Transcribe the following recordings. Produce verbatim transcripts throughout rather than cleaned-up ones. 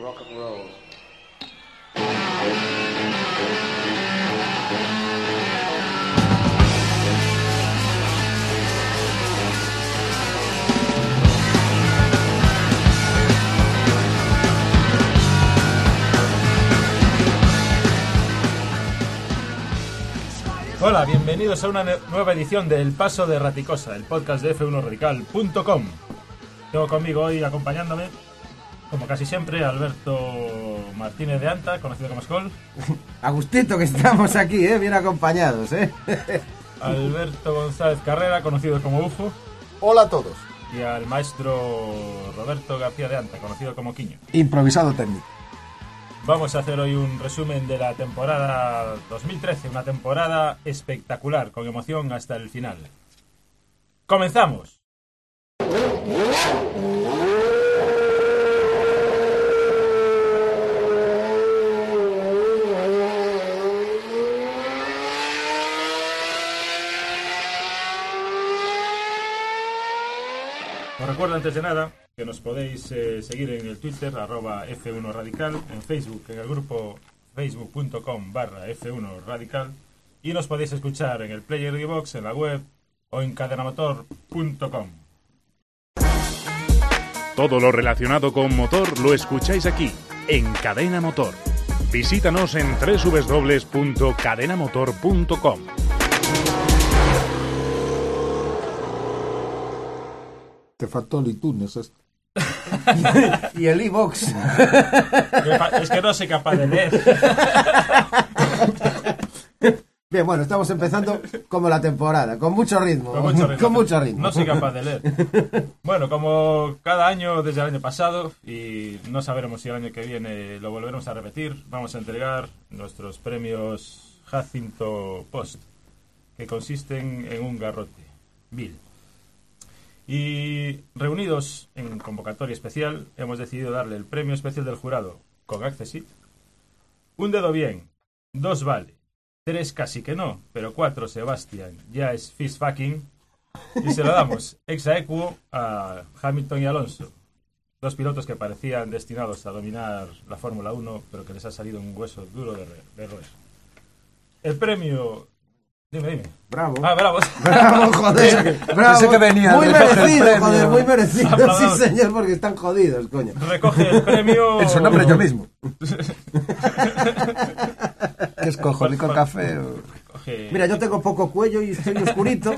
rock and roll. Hola, bienvenidos a una nueva edición de El Paso de Raticosa, el podcast de efe uno radical punto com. Tengo conmigo hoy, acompañándome, como casi siempre, Alberto Martínez de Anta, conocido como Skoll. Agustito, que estamos aquí, ¿eh? Bien acompañados, ¿eh? Alberto González Carrera, conocido como U F O. Hola a todos. Y al maestro Roberto García de Anta, conocido como Quiño. Improvisado técnico. Vamos a hacer hoy un resumen de la temporada dos mil trece, una temporada espectacular, con emoción hasta el final. ¡Comenzamos! Os recuerdo antes de nada que nos podéis eh, seguir en el Twitter, arroba efe uno radical, en Facebook, en el grupo facebook punto com barra efe uno radical, y nos podéis escuchar en el player de iVoox, en la web o en cadenamotor punto com. Todo lo relacionado con motor lo escucháis aquí, en Cadena Motor. Visítanos en doble u doble u doble u punto cadena motor punto com. Te faltó el iTunes esto. Y el iVoox. Es que no soy capaz de leer. Bien, bueno, estamos empezando como la temporada, con mucho ritmo. Con mucho ritmo. Con mucho ritmo. No soy capaz de leer. Bueno, como cada año desde el año pasado, y no sabremos si el año que viene lo volveremos a repetir, vamos a entregar nuestros premios Jacinto Post, que consisten en un garrote vil. Y reunidos en convocatoria especial, hemos decidido darle el premio especial del jurado con Accessit, un dedo bien, dos vale, tres casi que no, pero cuatro Sebastián ya es fist fucking, y se lo damos ex aequo a Hamilton y Alonso, dos pilotos que parecían destinados a dominar la Fórmula uno, pero que les ha salido un hueso duro de, re- de roer. El premio... Dime, dime. Bravo. Ah, bravo. Bravo, joder. Bravo. Pensé que venía muy el recoge el merecido, premio. joder, muy merecido. Aplausos. Sí, señor, porque están jodidos, coño. Recoge el premio... En su nombre yo mismo. ¿Qué escojo? ¿Licor Por- café o...? Coge- Mira, yo tengo poco cuello y estoy oscurito.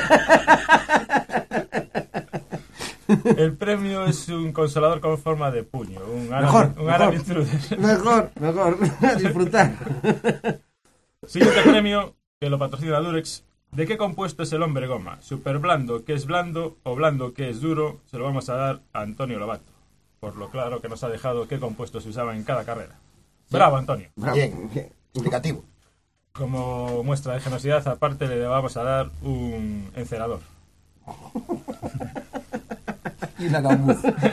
El premio es un consolador con forma de puño. Un Aram, Mejor, un mejor. Aram Intruder. Mejor, mejor. A disfrutar. Siguiente premio, que lo patrocina Durex. ¿De qué compuesto es el hombre goma? ¿Super blando que es blando o blando que es duro? Se lo vamos a dar a Antonio Lobato, por lo claro que nos ha dejado qué compuesto se usaba en cada carrera. Bravo, Antonio. Bravo. Bien, bien. Indicativo. Como muestra de generosidad, aparte le vamos a dar un encerador. Y una gambú.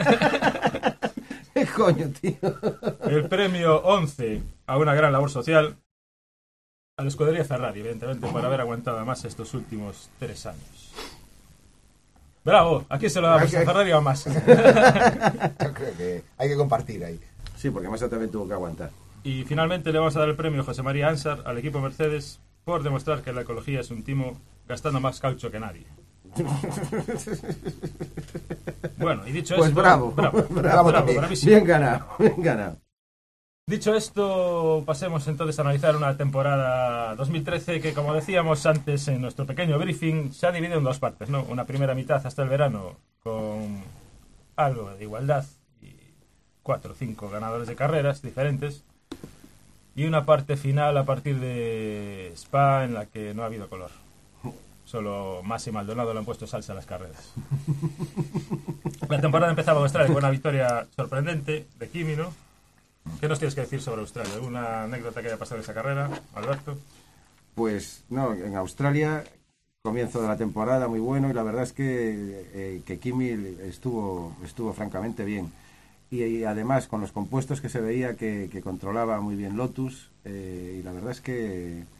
¿Qué coño, tío? El premio once a una gran labor social a la escudería Ferrari, evidentemente, por haber aguantado más estos últimos tres años. Bravo, aquí se lo damos a Ferrari o más. Yo creo que hay que compartir ahí. Sí, porque Massa también tuvo que aguantar. Y finalmente le vamos a dar el premio José María Ansar al equipo Mercedes por demostrar que la ecología es un timo gastando más caucho que nadie. Bueno, y dicho Pues esto... bravo, bravo, bravo, bravo, también. bravísimo. Bien ganado, bien ganado. Dicho esto, pasemos entonces a analizar una temporada dos mil trece que, como decíamos antes en nuestro pequeño briefing, se ha dividido en dos partes, ¿no? Una primera mitad hasta el verano con algo de igualdad y cuatro o cinco ganadores de carreras diferentes, y una parte final a partir de Spa en la que no ha habido color. Solo Massa y Maldonado le han puesto salsa a las carreras. La temporada empezaba en Australia con una victoria sorprendente de Kimi, ¿no? ¿Qué nos tienes que decir sobre Australia? ¿Alguna anécdota que haya pasado en esa carrera, Alberto? Pues no, en Australia, comienzo de la temporada muy bueno, y la verdad es que, eh, que Kimi estuvo, estuvo francamente bien. Y, y además con los compuestos que se veía que, que controlaba muy bien Lotus, eh, y la verdad es que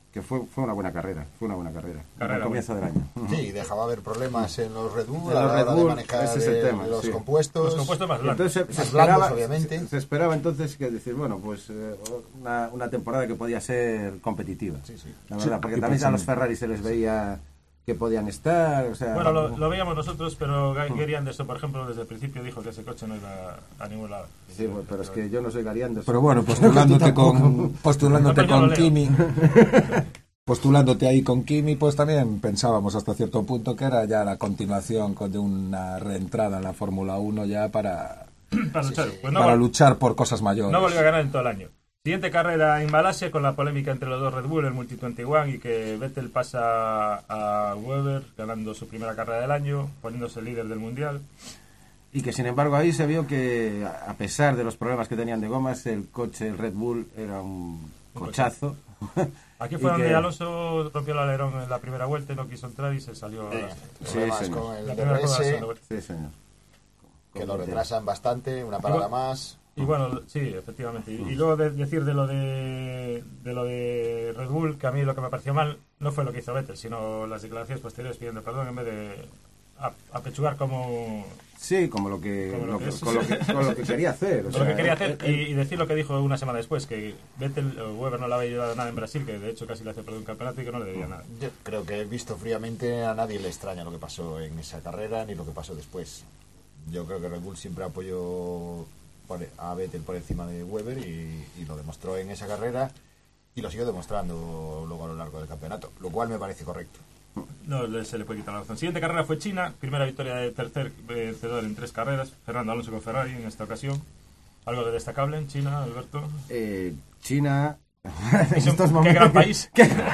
que fue, fue una buena carrera, fue una buena carrera, Carrera al comienzo del año. Sí, dejaba haber problemas en los Red Bull, En a los la Red hora de Bull, manejar ese es el eh, tema, los sí. compuestos. Los compuestos más blandos. Entonces se, se Más blandos, esperaba, obviamente. se, se esperaba entonces que decir, bueno, pues eh, una, una temporada que podía ser competitiva, Sí, sí. la verdad, Sí, porque y también a pensando- los Ferrari se les veía que podían estar, o sea... Bueno, lo, lo veíamos nosotros, pero Ga- Gary Anderson, por ejemplo, desde el principio dijo que ese coche no iba a ningún lado. Sí, bueno, pero es que yo no soy Gary Anderson. Pero bueno, postulándote con postulándote No, pero yo con lo leo. Kimi, postulándote ahí con Kimi, pues también pensábamos hasta cierto punto que era ya la continuación con- de una reentrada en la Fórmula uno ya para, Para luchar. Pues no, para vol- luchar por cosas mayores. no volvió a ganar en todo el año. Siguiente carrera en Malasia con la polémica entre los dos Red Bull, el Multi veintiuno, y que Vettel pasa a Weber ganando su primera carrera del año, poniéndose líder del mundial. Y que sin embargo ahí se vio que a pesar de los problemas que tenían de gomas, el coche, el Red Bull, era un cochazo. Aquí Y fue donde que- Alonso rompió el alerón en la primera vuelta y no quiso entrar y se salió. a Eh, las- Sí, problemas señor. con el la primera rueda, la D R S, segunda vuelta. Sí, señor. que lo retrasan bastante, una parada Igual- más. Y bueno, sí, efectivamente. Y, y luego de, decir de lo de, de lo de Red Bull, que a mí lo que me pareció mal no fue lo que hizo Vettel, sino las declaraciones posteriores pidiendo perdón en vez de a- apechugar como, Sí, como lo que, Como lo lo que que- es. con, lo que, con lo que quería hacer. o lo que sea, quería hacer él- y, y decir lo que dijo una semana después, que Vettel o Weber no le había ayudado nada en Brasil, que de hecho casi le hace perder un campeonato y que no le debía nada. Yo creo que visto fríamente a nadie le extraña lo que pasó en esa carrera ni lo que pasó después. Yo creo que Red Bull siempre apoyó por- a Vettel por encima de Weber y, y lo demostró en esa carrera y lo siguió demostrando luego a lo largo del campeonato, lo cual me parece correcto. No le- se le puede quitar la razón. Siguiente carrera fue China, primera victoria de tercer vencedor en tres carreras, Fernando Alonso con Ferrari en esta ocasión. ¿Algo de destacable en China, Alberto? eh, China... Es un- estos qué momentos- gran país.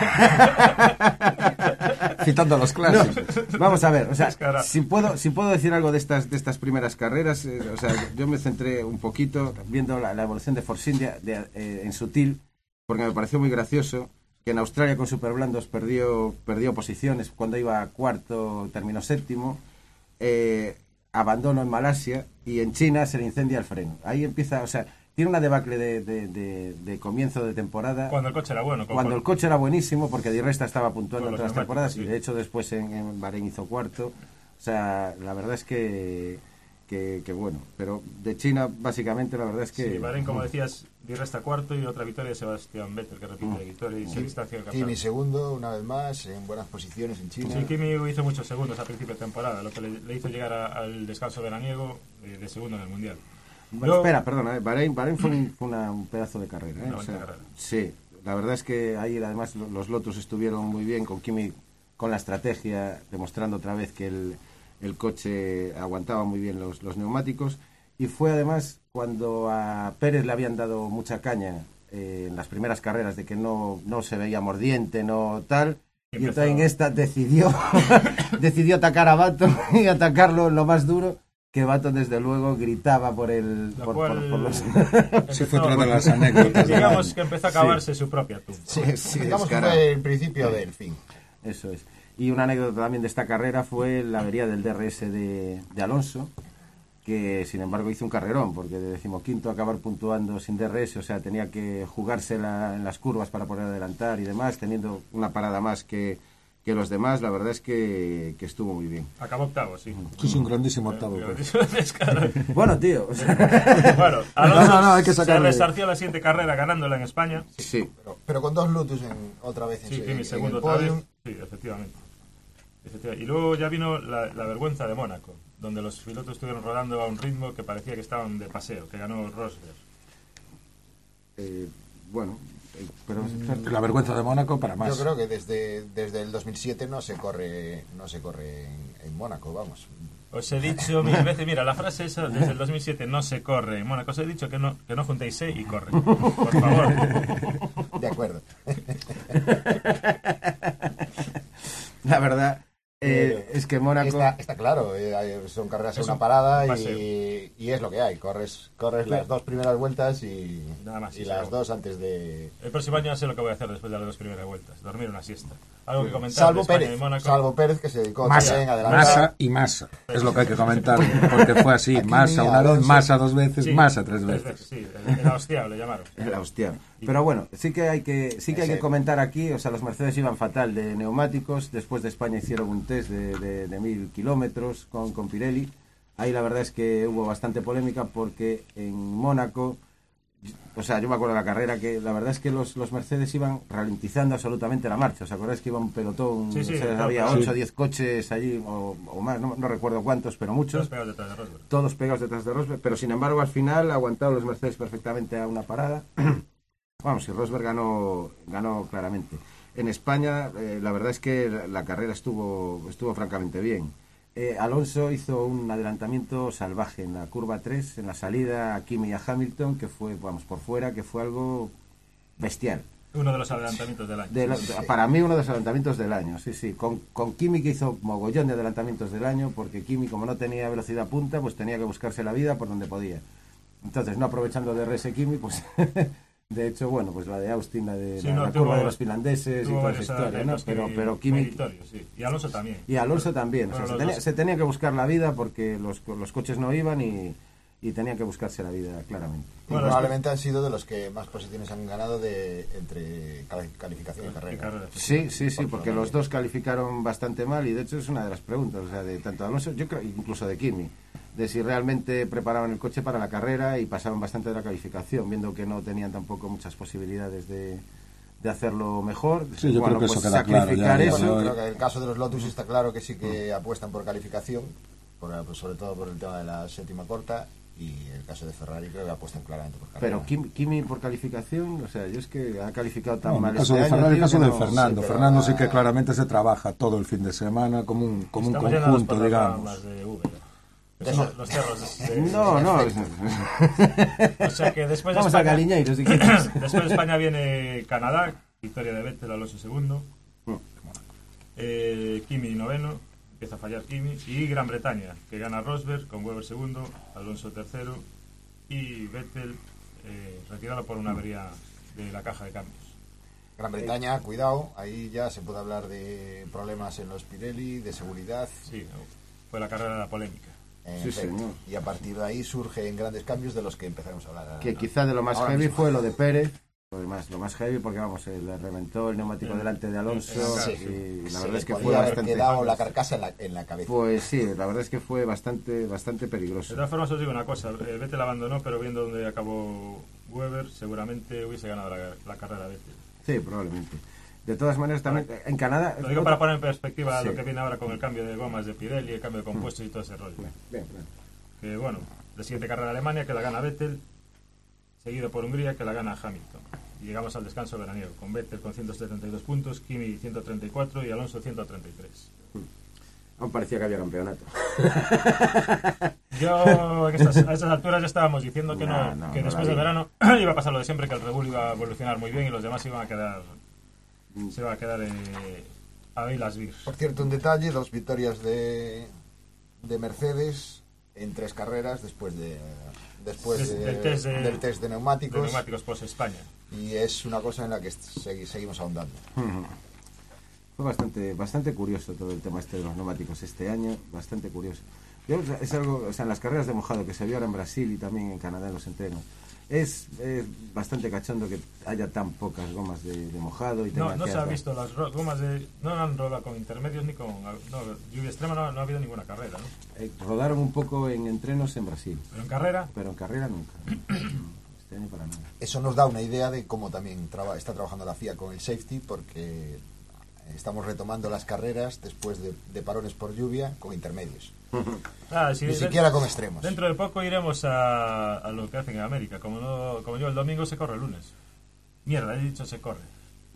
Citando a los clásicos. Vamos a ver, o sea, Descarado. si puedo, si puedo decir algo de estas, de estas primeras carreras, eh, o sea, yo me centré un poquito viendo la, la evolución de Force India de, eh, en sutil, porque me pareció muy gracioso que en Australia con Superblandos perdió, perdió posiciones, cuando iba cuarto terminó séptimo, eh, abandono en Malasia y en China se le incendia el freno. Ahí empieza, o sea, tiene una debacle de, de, de, de comienzo de temporada. Cuando el coche era bueno. con- Cuando el coche era buenísimo, porque Di Resta estaba puntuando Con en los todas las temporadas y neumáticos, de hecho después en, en Bahrein hizo cuarto. O sea, la verdad es que, que, que bueno. Pero de China, básicamente, la verdad es que... Sí, Bahrein, como decías, Di Resta cuarto y otra victoria de Sebastián Vettel, que repite victoria y se distancia del Kimi campeonato. segundo, una vez más, en buenas posiciones en China. Sí, Kimi hizo muchos segundos a principio de temporada, lo que le, le hizo llegar a- al descanso veraniego eh, de segundo en el Mundial. Bueno, Luego- espera, perdona, eh, Bahrein, Bahrein fue, un, fue una- un pedazo de carrera. ¿eh? Una O buena sea, carrera. sí, la verdad es que ahí además lo- los Lotus estuvieron muy bien con Kimi, con la estrategia, demostrando otra vez que el, el coche aguantaba muy bien los, los neumáticos. Y fue además cuando a Pérez le habían dado mucha caña eh, en las primeras carreras de que no, no se veía mordiente, no tal. Y Empezó- entonces en esta decidió, decidió atacar a Baton y atacarlo lo más duro. Que Baton desde luego gritaba por el Lo por, cual por- por los Sí, fue empezó- otra de las anécdotas. digamos que empezó a acabarse su propia tumba. sí, sí, Digamos que descarado. fue el principio del fin. Eso es. Y una anécdota también de esta carrera fue la avería del D R S de, de Alonso, que sin embargo hizo un carrerón, porque de decimoquinto acabar puntuando sin D R S, o sea, tenía que jugársela en las curvas para poder adelantar y demás, teniendo una parada más que, que los demás, la verdad es que, que estuvo muy bien. Acabó octavo, sí. Sí, es un grandísimo octavo. pues. Descarado. Bueno, tío, o sea, Bueno, Alonso No, no, no, hay que se sacarle. resarció la siguiente carrera ganándola en España. sí. Pero, pero con dos Lotus en, otra vez en, Sí, su- Kimi en segundo el otra podium. vez. Sí, efectivamente. Efectivamente. Y luego ya vino la, la vergüenza de Mónaco, donde los pilotos estuvieron rodando a un ritmo que parecía que estaban de paseo, que ganó Rosberg. Eh, bueno, eh, pero La vergüenza de Mónaco para más. Yo creo que desde, desde el dos mil siete no se corre no se corre en, en Mónaco, vamos. Os he dicho mil veces, mira, la frase esa, desde el dos mil siete no se corre en Mónaco. Os he dicho que no, que no juntéis se y corre. Por favor. De acuerdo. la verdad eh, Eh, es que Mónaco... Está, está claro, eh, hay- son carreras en Es una un- parada un paseo. y, y es lo que hay, corres corres las dos primeras vueltas y, Nada más, y sí, las sí. dos antes de... El próximo año ya sé lo que voy a hacer después de las dos primeras vueltas. Dormir una siesta. Algo que comentar Salvo de España Pérez, y Mónaco. salvo Pérez que se dedicó Masa, también a adelantar. masa y masa. Es lo que hay que comentar, porque fue así. Aquí Masa una vez, Alonso. masa dos veces, Sí, masa tres tres veces. Sí, el, el hostia, le llamaron. La hostia. Pero bueno, sí que hay que sí que hay que comentar aquí, o sea, los Mercedes iban fatal de neumáticos, después de España hicieron un test de, de, de mil kilómetros con, con Pirelli. Ahí la verdad es que hubo bastante polémica porque en Mónaco, o sea, yo me acuerdo de la carrera que la verdad es que los, los Mercedes iban ralentizando absolutamente la marcha. ¿Os acordáis que iba un pelotón? Sí, sí, o sea, claro, había sí. ocho o diez coches allí o, o más, no, no recuerdo cuántos, pero muchos. Todos pegados detrás de Rosberg. Todos pegados detrás de Rosberg, pero sin embargo al final aguantaron los Mercedes perfectamente a una parada. Vamos, y Rosberg ganó, ganó claramente. En España, eh, la verdad es que la, la carrera estuvo, estuvo francamente bien. Eh, Alonso hizo un adelantamiento salvaje en la curva tres, en la salida a Kimi y a Hamilton, que fue, vamos, por fuera, que fue algo bestial. Uno de los adelantamientos del año. De la- para mí uno de los adelantamientos del año, sí, sí. Con, con Kimi, que hizo mogollón de adelantamientos del año, porque Kimi, como no tenía velocidad punta, pues tenía que buscarse la vida por donde podía. Entonces, no aprovechando de R S Kimi, pues de hecho, bueno, pues la de Austin, la de Sí, la, no, la tuvo- curva de los finlandeses y Tuvo toda esa varios historia, ¿no? adelantos Pero, que- pero Kimi... meritorios, sí. Y Alonso también. Y Alonso también, o sea, Bueno, se, los tenía, dos. se tenía que buscar la vida porque los, los coches no iban y, y tenían que buscarse la vida, claramente. Y Bueno, probablemente han sido de los que más posiciones han ganado de entre cali- calificación y Y carrera. carrera. Sí, sí, sí, porque los dos calificaron bastante mal y de hecho es una de las preguntas, o sea, de tanto Alonso, yo creo, incluso de Kimi, de si realmente preparaban el coche para la carrera y pasaban bastante de la calificación, viendo que no tenían tampoco muchas posibilidades de, de hacerlo mejor. Sí, yo Bueno, creo que pues eso queda claro sacrificar ya, ya, eso. ¿no? Bueno, creo que en el caso de los Lotus está claro que sí que apuestan por calificación, por, pues sobre todo por el tema de la séptima corta, y el caso de Ferrari creo que apuestan claramente por carrera. Pero Kimi, Kimi por calificación, o sea, yo es que ha calificado tan No, mal en el caso este de año, Ferrari, el tío, caso que de no- Fernando. sí, pero- Fernando sí que claramente se trabaja todo el fin de semana como un, como un Estamos llenados conjunto, por las digamos. ramas de V. Que Eso. son los cerros de- No, no. O sea que después de Vamos a España, Galiñeiros, si quieres. después de España viene Canadá, victoria de Vettel, Alonso segundo, eh, Kimi noveno, empieza a fallar Kimi, y Gran Bretaña, que gana Rosberg con Webber segundo, Alonso tercero y Vettel eh, retirado por una avería de la caja de cambios. Gran Bretaña, cuidado, ahí ya se puede hablar de problemas en los Pirelli, de seguridad. Sí, fue la carrera de la polémica. en Sí, efecto. señor. Y a partir de ahí surgen grandes cambios de los que empezaremos a hablar. Que quizá de lo más Ahora heavy mismo. fue lo de Pérez, lo, demás, lo más heavy porque vamos, eh, le reventó el neumático Sí. delante de Alonso Sí. y la Se verdad le es que podía fue haber bastante... quedado la carcasa en la, en la cabeza. Pues sí, la verdad es que fue bastante bastante De peligroso. todas formas os digo una cosa, eh, Vettel abandonó, pero viendo dónde acabó Webber, seguramente hubiese ganado la, la carrera Vettel. Sí, probablemente. De todas maneras, también en Canadá... Lo digo para poner en perspectiva Sí. lo que viene ahora con el cambio de gomas de Pirelli, el cambio de compuestos y todo ese rollo. Bien, bien, bien. Que bueno, la siguiente carrera Alemania que la gana Vettel, seguido por Hungría que la gana Hamilton. Y llegamos al descanso veraniego, con Vettel con ciento setenta y dos puntos, Kimi ciento treinta y cuatro y Alonso ciento treinta y tres. Aún parecía que había campeonato. Yo en estas- a esas alturas ya estábamos diciendo que, no, No, no, que no después la del vi. verano iba a pasar lo de siempre, que el Red Bull iba a evolucionar muy bien y los demás iban a quedar se iba a quedar eh, ahí las vir. Por cierto, un detalle, dos victorias de, de Mercedes en tres carreras después de después Des- de- del test de- del test de De neumáticos, neumáticos post España. y es una cosa en la que segui- seguimos ahondando. Fue bastante bastante curioso todo el tema este de los neumáticos este año, bastante curioso. Yo, o sea, es algo, o sea, en las carreras de mojado que se vio ahora en Brasil y también en Canadá en los entrenos, es, es bastante cachondo que haya tan pocas gomas de, de mojado y No, tenga no que se ha hacer- visto las ro- gomas de... No han rodado con intermedios ni con... No, lluvia extrema no, no ha habido ninguna carrera, ¿no? Eh, rodaron un poco en entrenos en Brasil, Pero en carrera... pero en carrera nunca. Este año para nada. Eso nos da una idea de cómo también traba- está trabajando la F I A con el safety, porque estamos retomando las carreras después de, de parones por lluvia con intermedios. Ah, sí, Ni de- siquiera con extremos. Dentro de poco iremos a, a lo que hacen en América. Como, no, como yo el domingo se corre el lunes. Mierda, he dicho se corre.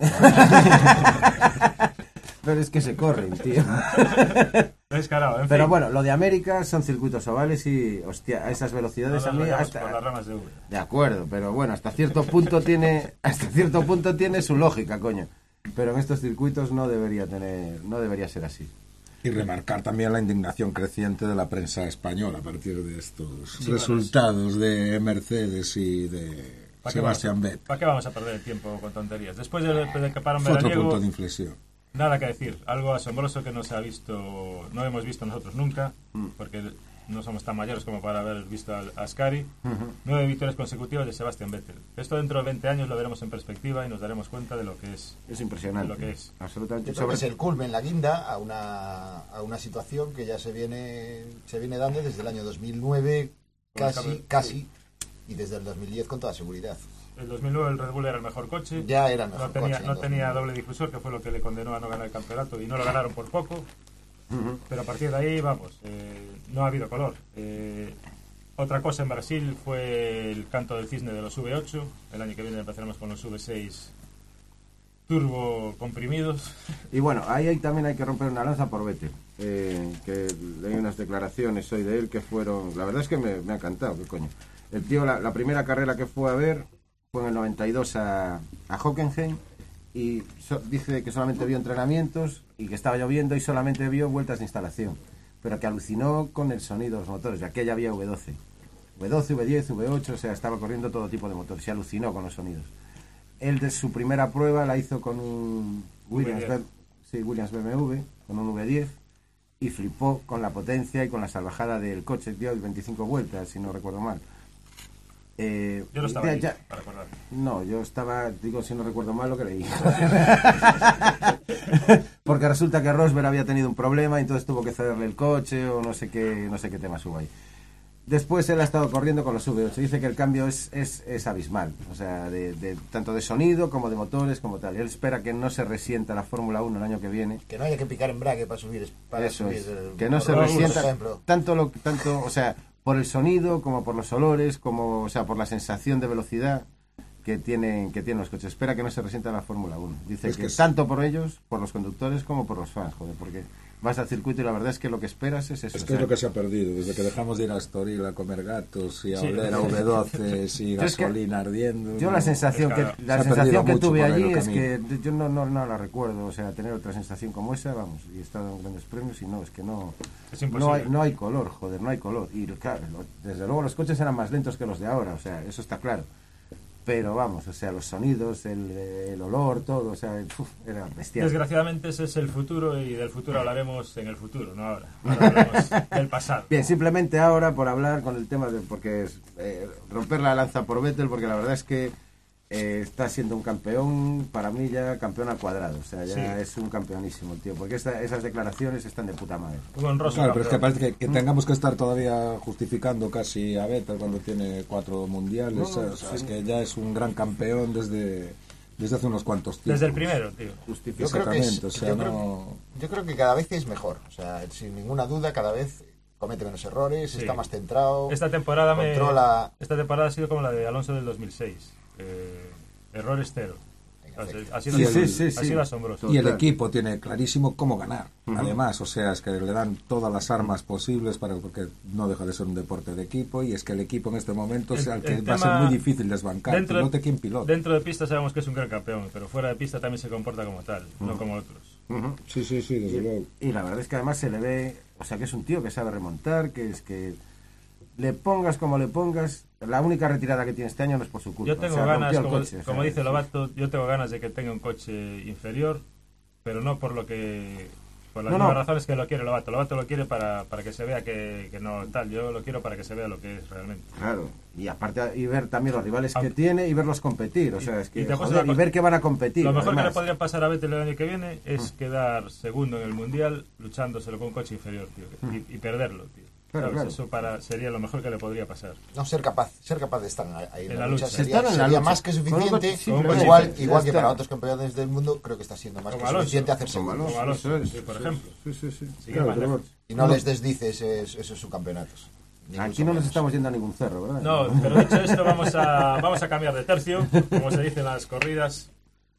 Pero es que se corren, tío. Descarado, en Pero fin. bueno, lo de América son circuitos ovales y, hostia, a esas No velocidades nos a mí vayamos hasta... por las ramas de V. De acuerdo, pero bueno, hasta cierto punto tiene hasta cierto punto tiene su lógica, coño. Pero en estos circuitos no debería tener no debería ser así. Y remarcar también la indignación creciente de la prensa española a partir de estos sí, resultados claro, de Mercedes y de Sebastián Vettel. ¿Para qué vamos a perder el tiempo con tonterías? Después de, de que para un Fue otro veraniego, punto de inflexión. Nada que decir. Algo asombroso que no se ha visto, no hemos visto nosotros nunca, porque no somos tan mayores como para haber visto a Ascari. Uh-huh. Nueve victorias consecutivas de Sebastián Vettel. Esto dentro de veinte años lo veremos en perspectiva y nos daremos cuenta de lo que es. Es impresionante. De lo que es. Absolutamente. Yo creo que es el culmen, la guinda a una, a una situación que ya se viene se viene dando desde el año dos mil nueve, casi, casi, y desde el dos mil diez con toda seguridad. El dos mil nueve el Red Bull era el mejor coche. Ya era el mejor no tenía, coche. No tenía doble difusor, que fue lo que le condenó a no ganar el campeonato, y no lo ganaron por poco. Uh-huh. Pero a partir de ahí, vamos, eh, no ha habido color. Eh, otra cosa en Brasil fue el canto del cisne de los V ocho. El año que viene empezaremos con los V seis turbo comprimidos. Y bueno, ahí, ahí también hay que romper una lanza por Vettel. Eh, que leí unas declaraciones hoy de él que fueron... La verdad es que me, me ha encantado, qué coño. El tío, la, la primera carrera que fue a ver fue en el noventa y dos a, a Hockenheim, y so, dice que solamente vio entrenamientos y que estaba lloviendo y solamente vio vueltas de instalación, pero que alucinó con el sonido de los motores. Ya que ya había V doce, V doce, V diez, V ocho, o sea, estaba corriendo todo tipo de motores y alucinó con los sonidos. Él de su primera prueba la hizo con un Williams, B, sí, Williams B M W, con un V diez, y flipó con la potencia y con la salvajada del coche. Dio veinticinco vueltas, si no recuerdo mal. Eh, yo no estaba ya, ahí, ya, para recordar. No, yo estaba, digo, si no recuerdo mal lo que leí. Porque resulta que Rosberg había tenido un problema y entonces tuvo que cederle el coche o no sé qué, no sé qué tema subo ahí. Después él ha estado corriendo con los V ocho. Dice que el cambio es, es, es abismal, o sea, de, de, tanto de sonido como de motores como tal. Él espera que no se resienta la Fórmula uno el año que viene. Que no haya que picar embrague para subir. Para Eso subir es, el, que no se resienta tanto, lo, tanto, o sea, por el sonido como por los olores, como, o sea, por la sensación de velocidad que tienen, que tienen los coches. Espera que no se resienta la Fórmula uno. Dice es que, que tanto por ellos, por los conductores, como por los fans, joder, porque vas al circuito y la verdad es que lo que esperas es eso. Es que es lo que se ha perdido, desde que dejamos de ir a Estoril a comer gatos y a sí. oler a V doce y gasolina es que ardiendo. Yo la sensación que, la sensación que tuve allí es que yo no, no, no la recuerdo, o sea, tener otra sensación como esa, vamos, y he estado en grandes premios y no, es que no, es no, hay, no hay color, joder, no hay color. Y claro, desde luego los coches eran más lentos que los de ahora, o sea, eso está claro. Pero vamos, o sea, los sonidos, el, el olor, todo, o sea, uf, era bestial. Desgraciadamente ese es el futuro y del futuro hablaremos en el futuro, no ahora. Ahora hablaremos del pasado. Bien, simplemente ahora por hablar con el tema de, porque es eh, romper la lanza por Vettel, porque la verdad es que eh, está siendo un campeón, para mí ya campeón al cuadrado, o sea, ya sí. es un campeonísimo el tío, porque esta, esas declaraciones están de puta madre. Claro, campeón. Pero es que parece que, que tengamos que estar todavía justificando casi a Vettel cuando tiene cuatro mundiales, no, no, o sea, sí. es que ya es un gran campeón desde desde hace unos cuantos tiempos. Desde el primero, tío. Yo creo, que es, o sea, yo, no... creo, yo creo que cada vez es mejor, o sea, sin ninguna duda, cada vez comete menos errores, sí. está más centrado. Esta temporada controla... me, esta temporada ha sido como la de Alonso del dos mil seis. Eh, errores cero. Ha sido, sí, sí, sí, ha sido sí. asombroso. Y el equipo tiene clarísimo cómo ganar. Uh-huh. Además, o sea, es que le dan todas las armas posibles para porque no deja de ser un deporte de equipo y es que el equipo en este momento el, es el que el va a ser muy difícil desbancar. Dentro, pilote quien pilote. Dentro de pista sabemos que es un gran campeón, pero fuera de pista también se comporta como tal, uh-huh. no como otros. Uh-huh. Sí, sí, sí, desde y, luego. Y la verdad es que además se le ve, o sea, que es un tío que sabe remontar, que es que le pongas como le pongas, la única retirada que tiene este año no es por su culpa. Yo tengo o sea, ganas, como, coche, como o sea, dice Lobato, yo tengo ganas de que tenga un coche inferior, pero no por lo que por las no, mismas no. razones que lo quiere Lobato. Lobato lo quiere para, para que se vea que, que no tal, yo lo quiero para que se vea lo que es realmente. Claro, y aparte y ver también los rivales que tiene y verlos competir, o sea, es que y, joder, y ver que van a competir. Lo mejor además. que le podría pasar a Vettel el año que viene es mm. quedar segundo en el mundial luchándoselo con un coche inferior, tío, mm. y, y perderlo, tío. Claro, claro. Eso para, sería lo mejor que le podría pasar. No, ser capaz ser capaz de estar ahí en, en la, la lucha, lucha. Sería, en la sería lucha. más que suficiente. Sí, igual igual que para otros campeones del mundo, creo que está siendo más como que Alonso. Suficiente hacerse como Alonso, Alonso, Alonso, sí, por ejemplo. Sí, sí, sí. sí claro, y no, no les desdice esos, esos subcampeonatos. Aquí no nos estamos yendo a ningún cerro, ¿verdad? No, pero dicho esto, vamos a, vamos a cambiar de tercio, como se dice en las corridas.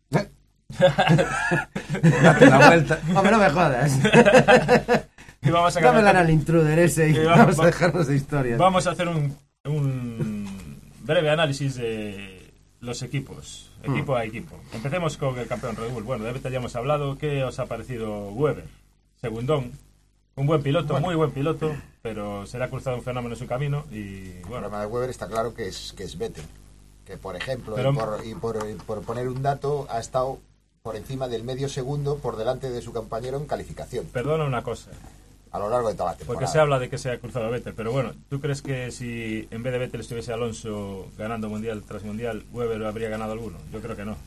Date la vuelta. Hombre, no me jodas. Y vamos a Dámela al intruder ese y, y vamos, vamos a dejarnos de historias. Vamos a hacer un, un breve análisis de los equipos, equipo hmm. a equipo. Empecemos con el campeón Red Bull. Bueno, de Vettel ya hemos hablado. ¿Qué os ha parecido Weber? Segundón, Un buen piloto, bueno. muy buen piloto, pero se le ha cruzado un fenómeno en su camino y bueno. El problema de Webber está claro que es que es Vettel, que por ejemplo, pero, y, por, y, por, y por poner un dato, ha estado por encima del medio segundo por delante de su compañero en calificación. Perdona una cosa. A lo largo de toda la temporada. Porque se habla de que se ha cruzado a Vettel, pero bueno, ¿tú crees que si en vez de Vettel estuviese Alonso ganando mundial tras mundial, Webber habría ganado alguno? Yo creo que no.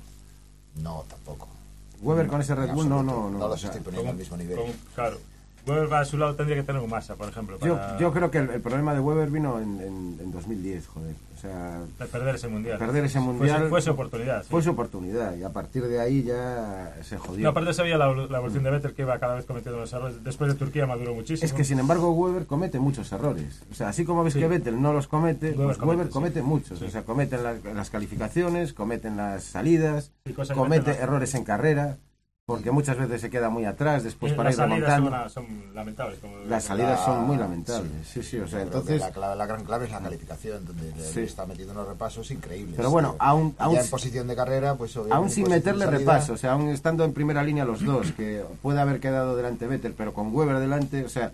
No, tampoco. Webber con ese Red Bull no, no, no. No los estoy poniendo al mismo nivel. Con, claro. Webber a su lado tendría que tener un Massa, por ejemplo. Para... Yo, yo creo que el, el problema de Webber vino en, en, en dos mil diez, joder. O sea, de perder ese mundial. Perder ese mundial. Fue, fue su oportunidad. Sí. Fue su oportunidad y a partir de ahí ya se jodió. No, aparte se veía la, la evolución de Vettel que iba cada vez cometiendo los errores. Después de Turquía maduró muchísimo. Es que sin embargo Webber comete muchos errores. O sea, así como ves sí. que Vettel no los comete, Webber pues comete, Webber comete sí. muchos. Sí. O sea, cometen la, las calificaciones, cometen las salidas, sí, comete errores en carrera. Porque muchas veces se queda muy atrás, después sí, para ir remontando. Las salidas son lamentables. Como las salidas la... son muy lamentables, sí, sí, sí o sea, entonces... La, clave, la gran clave es la calificación, donde sí. le está metiendo unos repasos increíbles. Pero bueno, aún... aún ya en posición de carrera, pues obviamente... Aún sin meterle repasos, o sea, aún estando en primera línea los dos, que puede haber quedado delante Vettel, pero con Webber delante, o sea...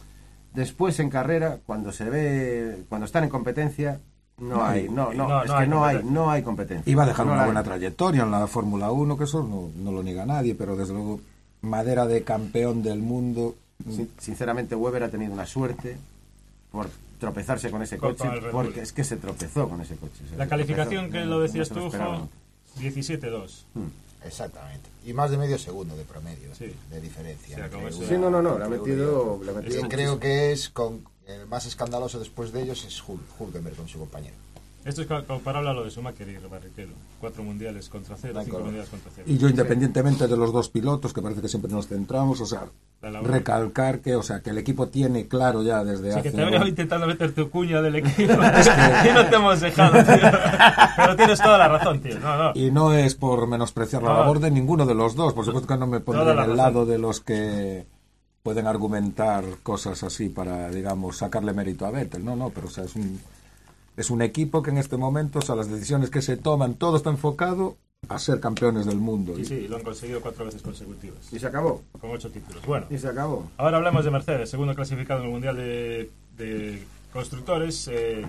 Después en carrera, cuando se ve... Cuando están en competencia... No, no hay, no, no, no, es no que hay no hay, no hay competencia. Iba a dejar no una buena hay. trayectoria en la Fórmula uno, que eso no, no lo niega nadie, pero desde luego, madera de campeón del mundo. Sin, sinceramente, Webber ha tenido una suerte por tropezarse con ese coche, porque es que se tropezó con ese coche. La calificación que lo decías tú, diecisiete dos. Hmm. Exactamente. Y más de medio segundo de promedio, sí. de diferencia. O sea, sí, no, no, no, le ha metido... Le ha metido sí, creo que es con... El más escandaloso después de ellos es Hülkenberg con su compañero. Esto es comparable a lo de Schumacher y Barrichello. Cuatro mundiales contra cero, cinco mundiales contra cero. Y yo, independientemente de los dos pilotos, que parece que siempre nos centramos, o sea, recalcar que, o sea, que el equipo tiene claro ya desde sí, hace... que te habría intentado meter tu cuña del equipo. Es que... y no te hemos dejado, tío. Pero tienes toda la razón, tío. No, no. Y no es por menospreciar la no, labor de ninguno de los dos. Por supuesto que no me pondré en el lado de los que... pueden argumentar cosas así para, digamos, sacarle mérito a Vettel. No, no, pero o sea, es un, es un equipo que en este momento, o sea, las decisiones que se toman, todo está enfocado a ser campeones del mundo. Y sí, lo han conseguido cuatro veces consecutivas. Y se acabó. Con ocho títulos. Bueno. Y se acabó. Ahora hablamos de Mercedes, segundo clasificado en el Mundial de, de Constructores. Eh,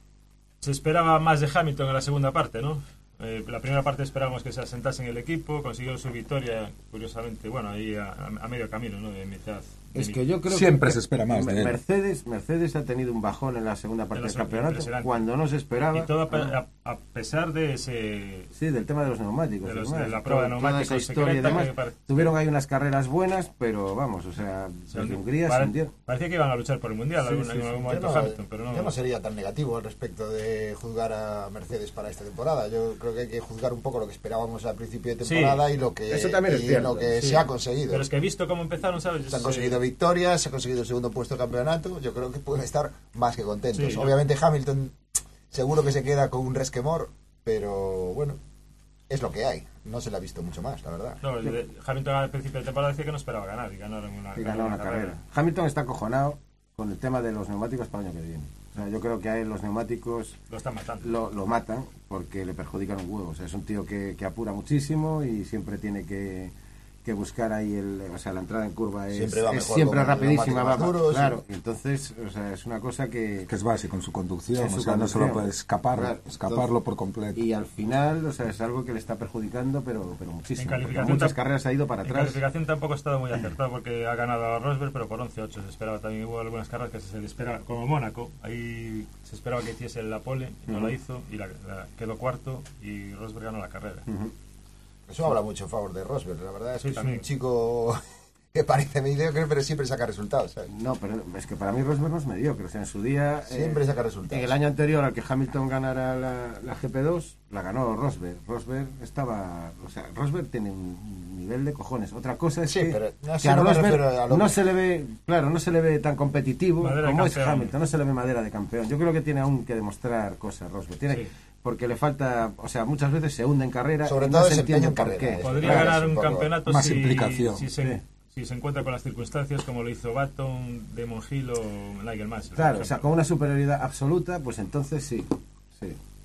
se esperaba más de Hamilton en la segunda parte, ¿no? Eh, la primera parte esperábamos que se asentase en el equipo, consiguió su victoria, curiosamente, bueno, ahí a, a medio camino, ¿no? De mitad. De es que yo creo siempre que se espera más de él. Mercedes, Mercedes ha tenido un bajón en la segunda parte del campeonato cuando no se esperaba. Y todo a, a, a pesar de ese... Sí, del tema de los neumáticos. De, los, de la prueba de neumáticos. Toda esa historia y demás. Pare... Tuvieron ahí unas carreras buenas, pero vamos, o sea, los de Hungría pare... se hundieron. Parecía que iban a luchar por el Mundial sí, algún, sí, en algún sí. momento no, Hamilton, pero no... Yo no sería tan negativo al respecto de juzgar a Mercedes para esta temporada. Yo creo que hay que juzgar un poco lo que esperábamos al principio de temporada sí. y lo que, Eso también es cierto. lo que sí. se ha conseguido. Pero es que he visto cómo empezaron, ¿sabes? Se han conseguido victorias, se ha conseguido el segundo puesto de campeonato. Yo creo que pueden estar más que contentos. Sí, Obviamente yo... Hamilton seguro que se queda con un resquemor, pero bueno, es lo que hay. No se le ha visto mucho más, la verdad. No, el, Hamilton al principio de temporada decía que no esperaba ganar y ganaron una, y ganó una, una carrera. carrera. Hamilton está acojonado con el tema de los neumáticos para el año que viene. O sea, yo creo que a él los neumáticos lo están matando. Lo, lo matan porque le perjudican un huevo. O sea, es un tío que, que apura muchísimo y siempre tiene que, que buscar ahí el, o sea, la entrada en curva es siempre, va es siempre rapidísima, va, duro, claro. Sí. Entonces, o sea, es una cosa que que es básico en su conducción, en su o sea, conducción. No se lo puede escapar, claro. escaparlo Entonces, por completo. Y al final, o sea, es algo que le está perjudicando, pero, pero muchísimo. En muchas carreras ha ido para en atrás. En calificación tampoco ha estado muy acertado porque ha ganado a Rosberg, pero por once ocho se esperaba. También hubo algunas carreras que se le esperaba, como Mónaco, ahí se esperaba que hiciese la pole, y no uh-huh. la hizo, y la, la quedó cuarto, y Rosberg ganó la carrera. Uh-huh. Eso habla mucho a favor de Rosberg, la verdad es sí, que también. es un chico que parece mediocre, pero siempre saca resultados, ¿sabes? No, pero es que para mí Rosberg no es mediocre, o sea, en su día... Siempre eh, saca resultados. En el año anterior al que Hamilton ganara la, la G P dos, la ganó Rosberg. Rosberg estaba... O sea, Rosberg tiene un nivel de cojones. Otra cosa es sí, que, pero no, que a no Rosberg a no se le ve, claro, no se le ve tan competitivo madera como es Hamilton, no se le ve madera de campeón. Yo creo que tiene aún que demostrar cosas Rosberg. Tiene... Sí. Porque le falta, o sea, muchas veces se hunde en carrera. Sobre y todo no se entiende por carrera, qué. Podría claro, ganar un campeonato más si, implicación. Si se, sí. si se encuentra con las circunstancias como lo hizo Baton, Damon Hill o Nigel Mansell. Claro, o sea, con una superioridad absoluta, pues entonces sí. sí.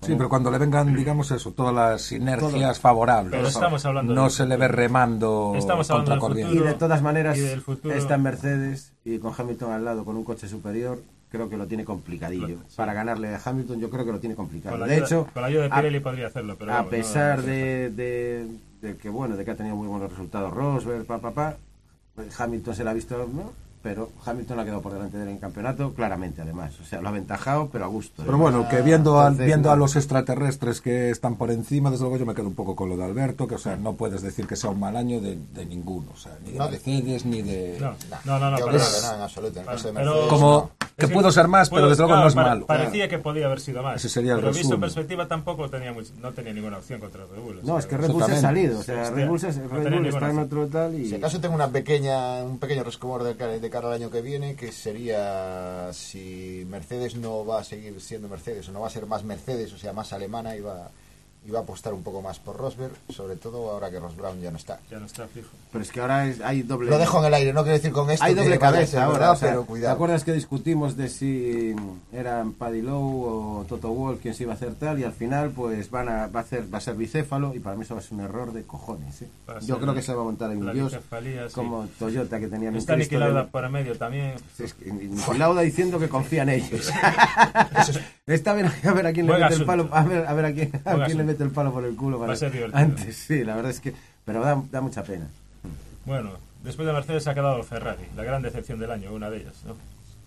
Sí, pero cuando le vengan, digamos eso, todas las sinergias favorables. Pero estamos hablando no del se le ve remando Estamos hablando del contracorriente. Y de todas maneras, y del futuro. está en Mercedes y con Hamilton al lado con un coche superior, creo que lo tiene complicadillo. Sí. Para ganarle a Hamilton yo creo que lo tiene complicado. Con la De ayuda, hecho, con la ayuda de a- Pirelli podría hacerlo, pero a vamos, pesar no, no, de, de, de que bueno, de que ha tenido muy buenos resultados Rosberg, pa, pa, pa, Hamilton se la ha visto, ¿no? Pero Hamilton ha quedado por delante de él en campeonato, claramente además. O sea, lo ha aventajado, pero a gusto. Pero bueno, que viendo, a, Entonces, viendo no. a los extraterrestres que están por encima, desde luego yo me quedo un poco con lo de Alberto, que o sea, no puedes decir que sea un mal año de, de ninguno, o sea, ni de No, Mercedes, ni de... No, no, no, no, Yo para creo nada. que no, en absoluto. En el caso de Pero- Mercedes, Como no. que Es pudo ser más, puedo- pero desde luego claro, no es pare- malo. Parecía que podía haber sido más. Ese sería el pero visto en resumen. perspectiva tampoco tenía much- no tenía ninguna opción contra Red Bull. o No, sea, es que Red Bull se ha Exactamente. salido. O sea, Sí, Red Bull, se- no Red tenía Bull ninguna está en opción. otro tal y... Si acaso tengo una pequeña, un pequeño resquemor de cara, de cara al año que viene, que sería si Mercedes no va a seguir siendo Mercedes o no va a ser más Mercedes, o sea, más alemana, y va, y va a apostar un poco más por Rosberg, sobre todo ahora que Ross Brown ya no está. Ya no está fijo. Pero es que ahora es- hay doble... Lo dejo en el aire, no quiero decir con esto Hay que doble vaya a cabeza ser ahora, verdad, o sea, pero ¿te cuidado. acuerdas que discutimos de si eran Paddy Lowe o Toto Wolff quien se iba a hacer tal? Y al final pues van a, va a hacer va a ser bicéfalo y para mí eso va a ser un error de cojones, ¿eh? Va a Yo ser creo que se va a montar en un la Dios bicefalía, sí. como Toyota que tenían un Está Cristo aniquilada de- por el medio también. Es que Niki Lauda diciendo que confía en ellos. Está bien, a ver a quién le Buen mete el asunto. palo, a ver, a ver a quién, a Buen quién le asunto. mete el palo por el culo para Va a ser divertido. antes, sí, la verdad es que pero da, da mucha pena. Bueno, después de Mercedes ha quedado Ferrari, la gran decepción del año, una de ellas, ¿no?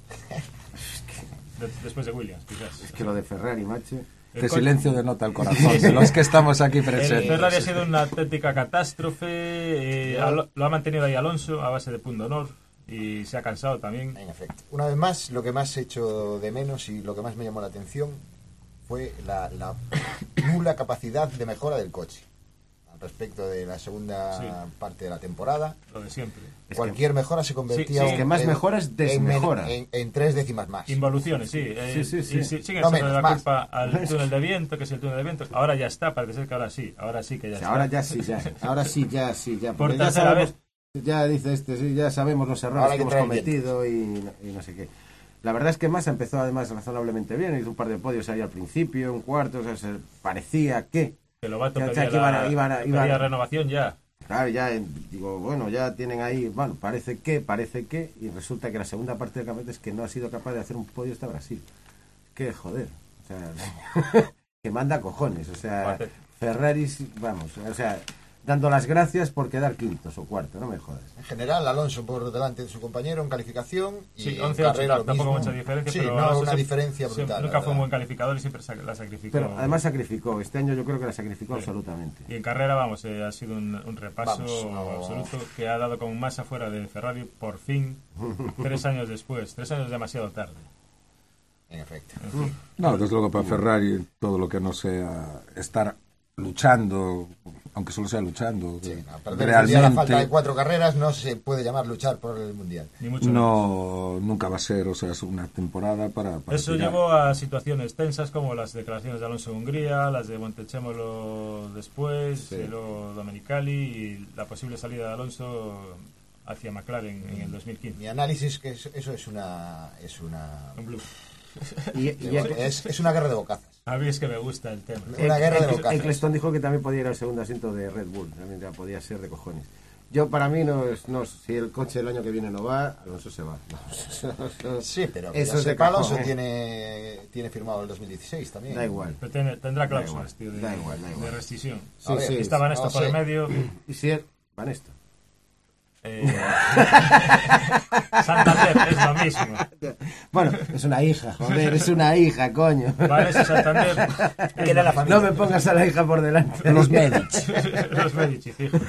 De- después de Williams, quizás. Es que lo de Ferrari, macho. El Que co- silencio denota el corazón de los que estamos aquí El presentes. Ferrari ha sido una auténtica catástrofe. eh, Alo- lo ha mantenido ahí Alonso a base de punto honor y se ha cansado también. En efecto. Una vez más, lo que más he hecho de menos y lo que más me llamó la atención fue la, la nula capacidad de mejora del coche. Al respecto de la segunda Sí. parte de la temporada, Lo de siempre. Es cualquier mejora se convertía Sí, sí, es que más en- mejoras en, desmejora. en, en tres décimas más. Involuciones, sí. eh, Sí, sí, sí. Y si- siguen No echando menos, la más. culpa al túnel de viento, que es el túnel de viento. Ahora ya está, parece ser que ahora sí. Ahora sí que ya O sea, está. ahora ya sí, ya. Ahora sí, ya, sí, ya. Por Porque ya tercera sabemos, ya dice este, sí, ya sabemos los Ahora errores hay que que hemos traer cometido y, no- y no sé qué. La verdad es que Massa empezó además razonablemente bien, hizo un par de podios ahí al principio, un cuarto, o sea, se parecía que... Que Lobato Ya, pedía, ya que iban a- la- iban a- pedía iban a- renovación ya. Claro, ya eh, digo, bueno, ya tienen ahí, bueno, parece que, parece que, y resulta que la segunda parte del campeonato es que no ha sido capaz de hacer un podio hasta Brasil. Que joder, o sea, que manda cojones, o sea, Patético. Ferrari, sí, vamos, o sea, dando las gracias por quedar quintos o cuarto, no me jodas. En general, Alonso por delante de su compañero en calificación y Sí, en once ocho, carrera lo tampoco mismo. mucha diferencia, Sí, pero no, Alonso una siempre- diferencia siempre- brutal. Nunca la fue un buen verdad. calificador y siempre sa- la sacrificó. Pero además sacrificó, este año yo creo que la sacrificó absolutamente. Y en carrera, vamos, eh, ha sido un, un repaso Vamos, no. absoluto que ha dado con Massa fuera de Ferrari por fin, tres años después. Tres años demasiado tarde. En efecto. En fin. No, desde luego para Ferrari todo lo que no sea estar luchando, aunque solo sea luchando, Sí, que a perder el día a la falta de realmente cuatro carreras no se puede llamar luchar por el mundial. Ni mucho menos. no nunca va a ser, o sea, es una temporada para, para Eso tirar. llevó a situaciones tensas como las declaraciones de Alonso en Hungría, las de Montechémolo después, y luego Domenicali y la posible salida de Alonso hacia McLaren en el dos mil quince. Mi análisis que es- eso es una es una Un bluff. Y, y es, es una guerra de bocazas. A mí es que me gusta el tema. Una guerra de Eccleston- bocazas. Eccleston dijo que también podía ir al segundo asiento de Red Bull, también ya podía ser de cojones. Yo, para mí, no es, no, si el coche el año que viene no va, Alonso se va. Sí, pero que Eso ya es de sepa, Alonso cajón, ¿eh? tiene tiene firmado el dos mil dieciséis también. Da igual. Pero tiene- tendrá igual, cláusulas, tío, de, da igual, da igual. de rescisión. Sí, A ver, sí. Estaban esto no por sé. el medio. Y si él, van esto. eh, Santander es lo mismo. Bueno, es una hija, joder, es una hija, coño. Vale, eso Santander. Que era la familia. No me pongas a la hija por delante. Los Medici. Los Medici, fijo.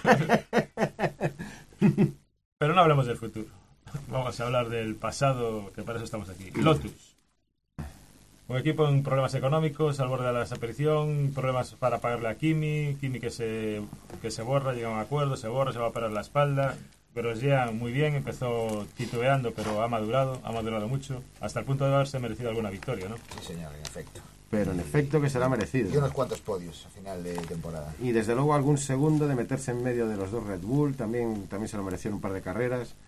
Pero no hablemos del futuro. Vamos a hablar del pasado, que para eso estamos aquí. Lotus. Un equipo en problemas económicos, al borde de la desaparición, problemas para pagarle a Kimi, Kimi que se, que se borra, llega a un acuerdo, se borra, se va a parar la espalda. Grosjean muy bien, empezó titubeando, pero ha madurado, ha madurado mucho, hasta el punto de haberse merecido alguna victoria, ¿no? Sí, señor, en efecto. Pero en efecto que será Y merecido. unos cuantos podios a final de temporada. Y desde luego algún segundo de meterse en medio de los dos Red Bull, también, también se lo merecieron un par de carreras.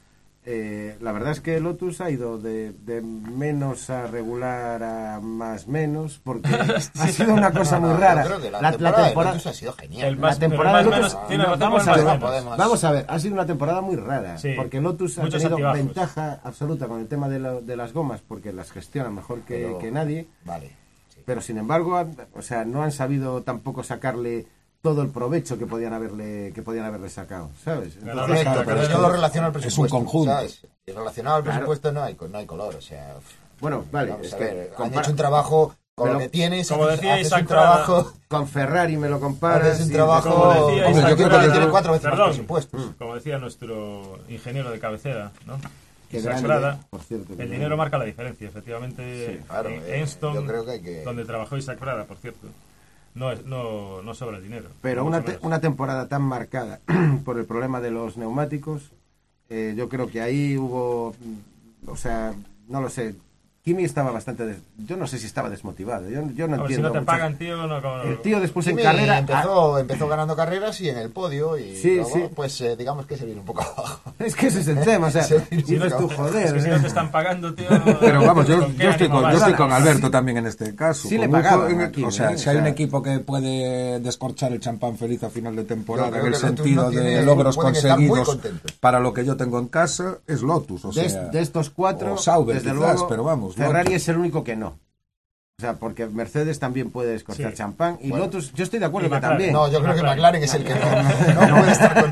Eh, la verdad es que Lotus ha ido de, de menos a regular a más menos, porque ha sido una cosa muy rara. Yo creo que la, La- la temporada de temporada- Lotus ha sido genial. El más- La temporada de pero el más Lotus, menos tiene no, razón vamos, con a el ver, más menos. menos. vamos a ver, ha sido una temporada muy rara, Sí, porque Lotus ha muchos tenido altibajos. ventaja absoluta con el tema de, la- de las gomas, porque las gestiona mejor que, Pero- que nadie, Vale. Sí. pero sin embargo, han- o sea, no han sabido tampoco sacarle todo el provecho que podían haberle que podían haberle sacado, ¿sabes? Claro, Entonces, Correcto, claro, pero pero yo es lo que relaciono al es un presupuesto. conjunto. ¿sabes? Y relacionado al Claro. presupuesto no hay, no hay color. O sea, bueno, vale, vamos es a que ver, han compara- hecho un trabajo con Pero, lo que tienes. como haces- decía haces Isaac un trabajo. Prada, con Ferrari me lo comparas Haces un y- trabajo. como decía Hombre, Isaac yo creo que Prada, tiene cuatro veces perdón, más presupuesto. como decía nuestro ingeniero de cabecera, ¿no? Qué Isaac grande, Prada, por cierto, qué el grande. dinero marca la diferencia, efectivamente. Sí, claro, en eh, Enston, yo creo que hay que- donde trabajó Isaac Prada, por cierto, no, es, no, no sobra el dinero. Pero mucho una, te- menos. una temporada tan marcada por el problema de los neumáticos, eh, yo creo que ahí hubo, mm, o sea, no lo sé, Kimi estaba bastante, des- yo no sé si estaba desmotivado, yo, yo no A ver, si entiendo. no te mucho. pagan, tío, no... como- El tío después en Kimi carrera... empezó, empezó ganando carreras y en el podio y Sí, luego, sí. pues eh, digamos que se viene un poco abajo. ah, es que ese es el tema, o sea, Sí, dices sí, tú, sí. joder. Es que si eh. no te están pagando, tío... Pero vamos, yo, ¿con qué yo estoy, ánimo con, vas? yo estoy con Sí. Alberto también en este caso. Sí le Con un pagaban jo- en- aquí, o sea, ¿eh? si hay O un sea- equipo que puede descorchar el champán feliz a final de temporada Yo creo en el que Lotus sentido no de tiene- logros pueden estar muy conseguidos contentos. para lo que yo tengo en casa, es Lotus. O de, sea, de estos cuatro, o Sauber desde quizás, luego, pero vamos, Ferrari Lotus. es el único que no. O sea, porque Mercedes también puede descorchar Sí. champán y Bueno. Lotus, yo estoy de acuerdo Y que McLaren. también. No, yo creo que McLaren. McLaren es el que no, no puede estar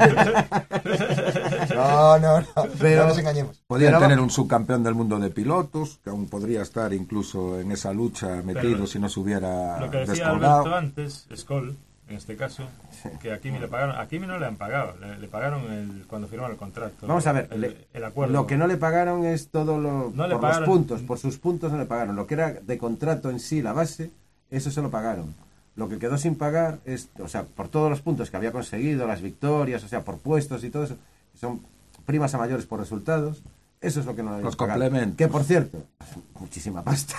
contento. No, no, no, Pero- no nos engañemos. podían Pero- tener un subcampeón del mundo de pilotos, que aún podría estar incluso en esa lucha metido Pero si no se hubiera Lo que decía descolgado. Alberto antes, Skoll, en este caso, que a Kimi le pagaron, a Kimi no le han pagado, le, le pagaron el, cuando firmaron el contrato. Vamos a ver, el, le- el acuerdo. lo que no le pagaron es todo lo No le por pagaron. los puntos, por sus puntos no le pagaron. Lo que era de contrato en sí, la base, eso se lo pagaron. Lo que quedó sin pagar es, o sea, por todos los puntos que había conseguido, las victorias, o sea, por puestos y todo eso, que son primas a mayores por resultados, eso es lo que no le Los pagaron. complementos. Que por cierto, muchísima pasta.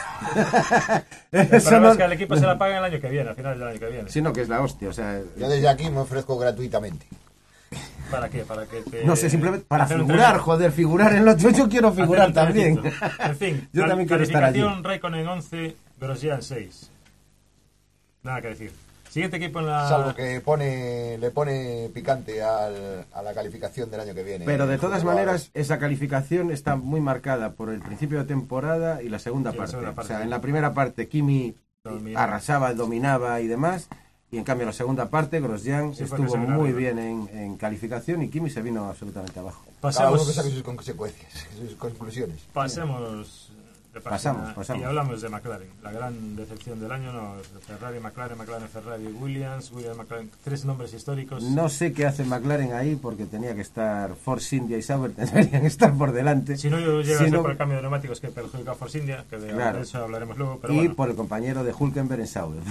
El Eso problema no- es que al equipo se la paga el año que viene, a finales del año que viene. sino que es la hostia, o sea, Yo desde aquí me ofrezco gratuitamente. ¿Para qué? Para que te... no sé, simplemente para hacer un figurar, training- joder, figurar en lo yo, yo quiero hacer figurar un también. trainingsito. En fin, Yo cal- también quiero estar allí. calificación Raikkonen once, Grosjean seis. Nada que decir. Siguiente equipo en la... Salvo que pone, le pone picante al, a la calificación del año que viene. Pero de todas Jugadores. maneras, esa calificación está muy marcada por el principio de temporada y la segunda Sí, la parte. segunda parte, O sea, sí. en la primera parte Kimi Dominaba. arrasaba, dominaba y demás. Y en cambio, en la segunda parte, Grosjean Sí, fue que estuvo se vino muy arriba. bien en, en calificación y Kimi se vino absolutamente abajo. Cada uno que Pasemos, saque sus consecuencias, sus conclusiones. pasemos de página Pasamos, pasamos. y hablamos de McLaren. La gran decepción del año, no, Ferrari, McLaren, McLaren, Ferrari, Williams, Williams, McLaren, tres nombres históricos. No sé qué hace McLaren ahí porque tenía que estar Force India y Sauber, deberían estar por delante. Si no llega Si a ser no- por el cambio de neumáticos que perjudica a Force India, que de, Claro. de eso hablaremos luego, pero y bueno. por el compañero de Hülkenberg en Sauber.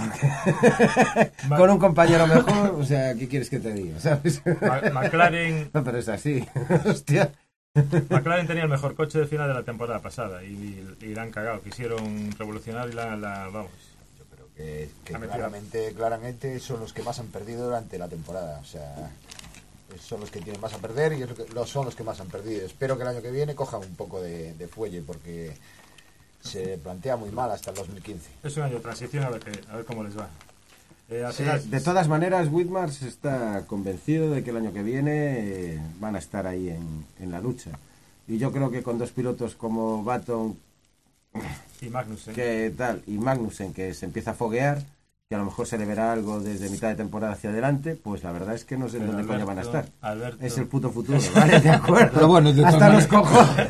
Con un compañero mejor, o sea, ¿qué quieres que te diga? ¿Sabes? Ma- McLaren, No, pero es así. Hostia. McLaren tenía el mejor coche de final de la temporada pasada y, y, y la han cagado. Quisieron revolucionar y la, la vamos. Yo creo que, que Ha metido. claramente, claramente son los que más han perdido durante la temporada. O sea, son los que tienen más a perder y es lo que, los, son los que más han perdido. Espero que el año que viene cojan un poco de, de fuelle porque se plantea muy mal hasta el dos mil quince. Es un año de transición, a ver, que, a ver cómo les va. Eh, al Sí, final- de todas maneras, Whitmars está convencido de que el año que viene eh, van a estar ahí en, en la lucha. Y yo creo que con dos pilotos como Baton y Magnussen. que tal, y Magnussen, que se empieza a foguear, que a lo mejor se le verá algo desde mitad de temporada hacia adelante, pues la verdad es que no sé Pero dónde coño Alberto- van a estar. Alberto- Es el puto futuro, ¿vale? De acuerdo. Pero bueno, de Hasta todas los cojones.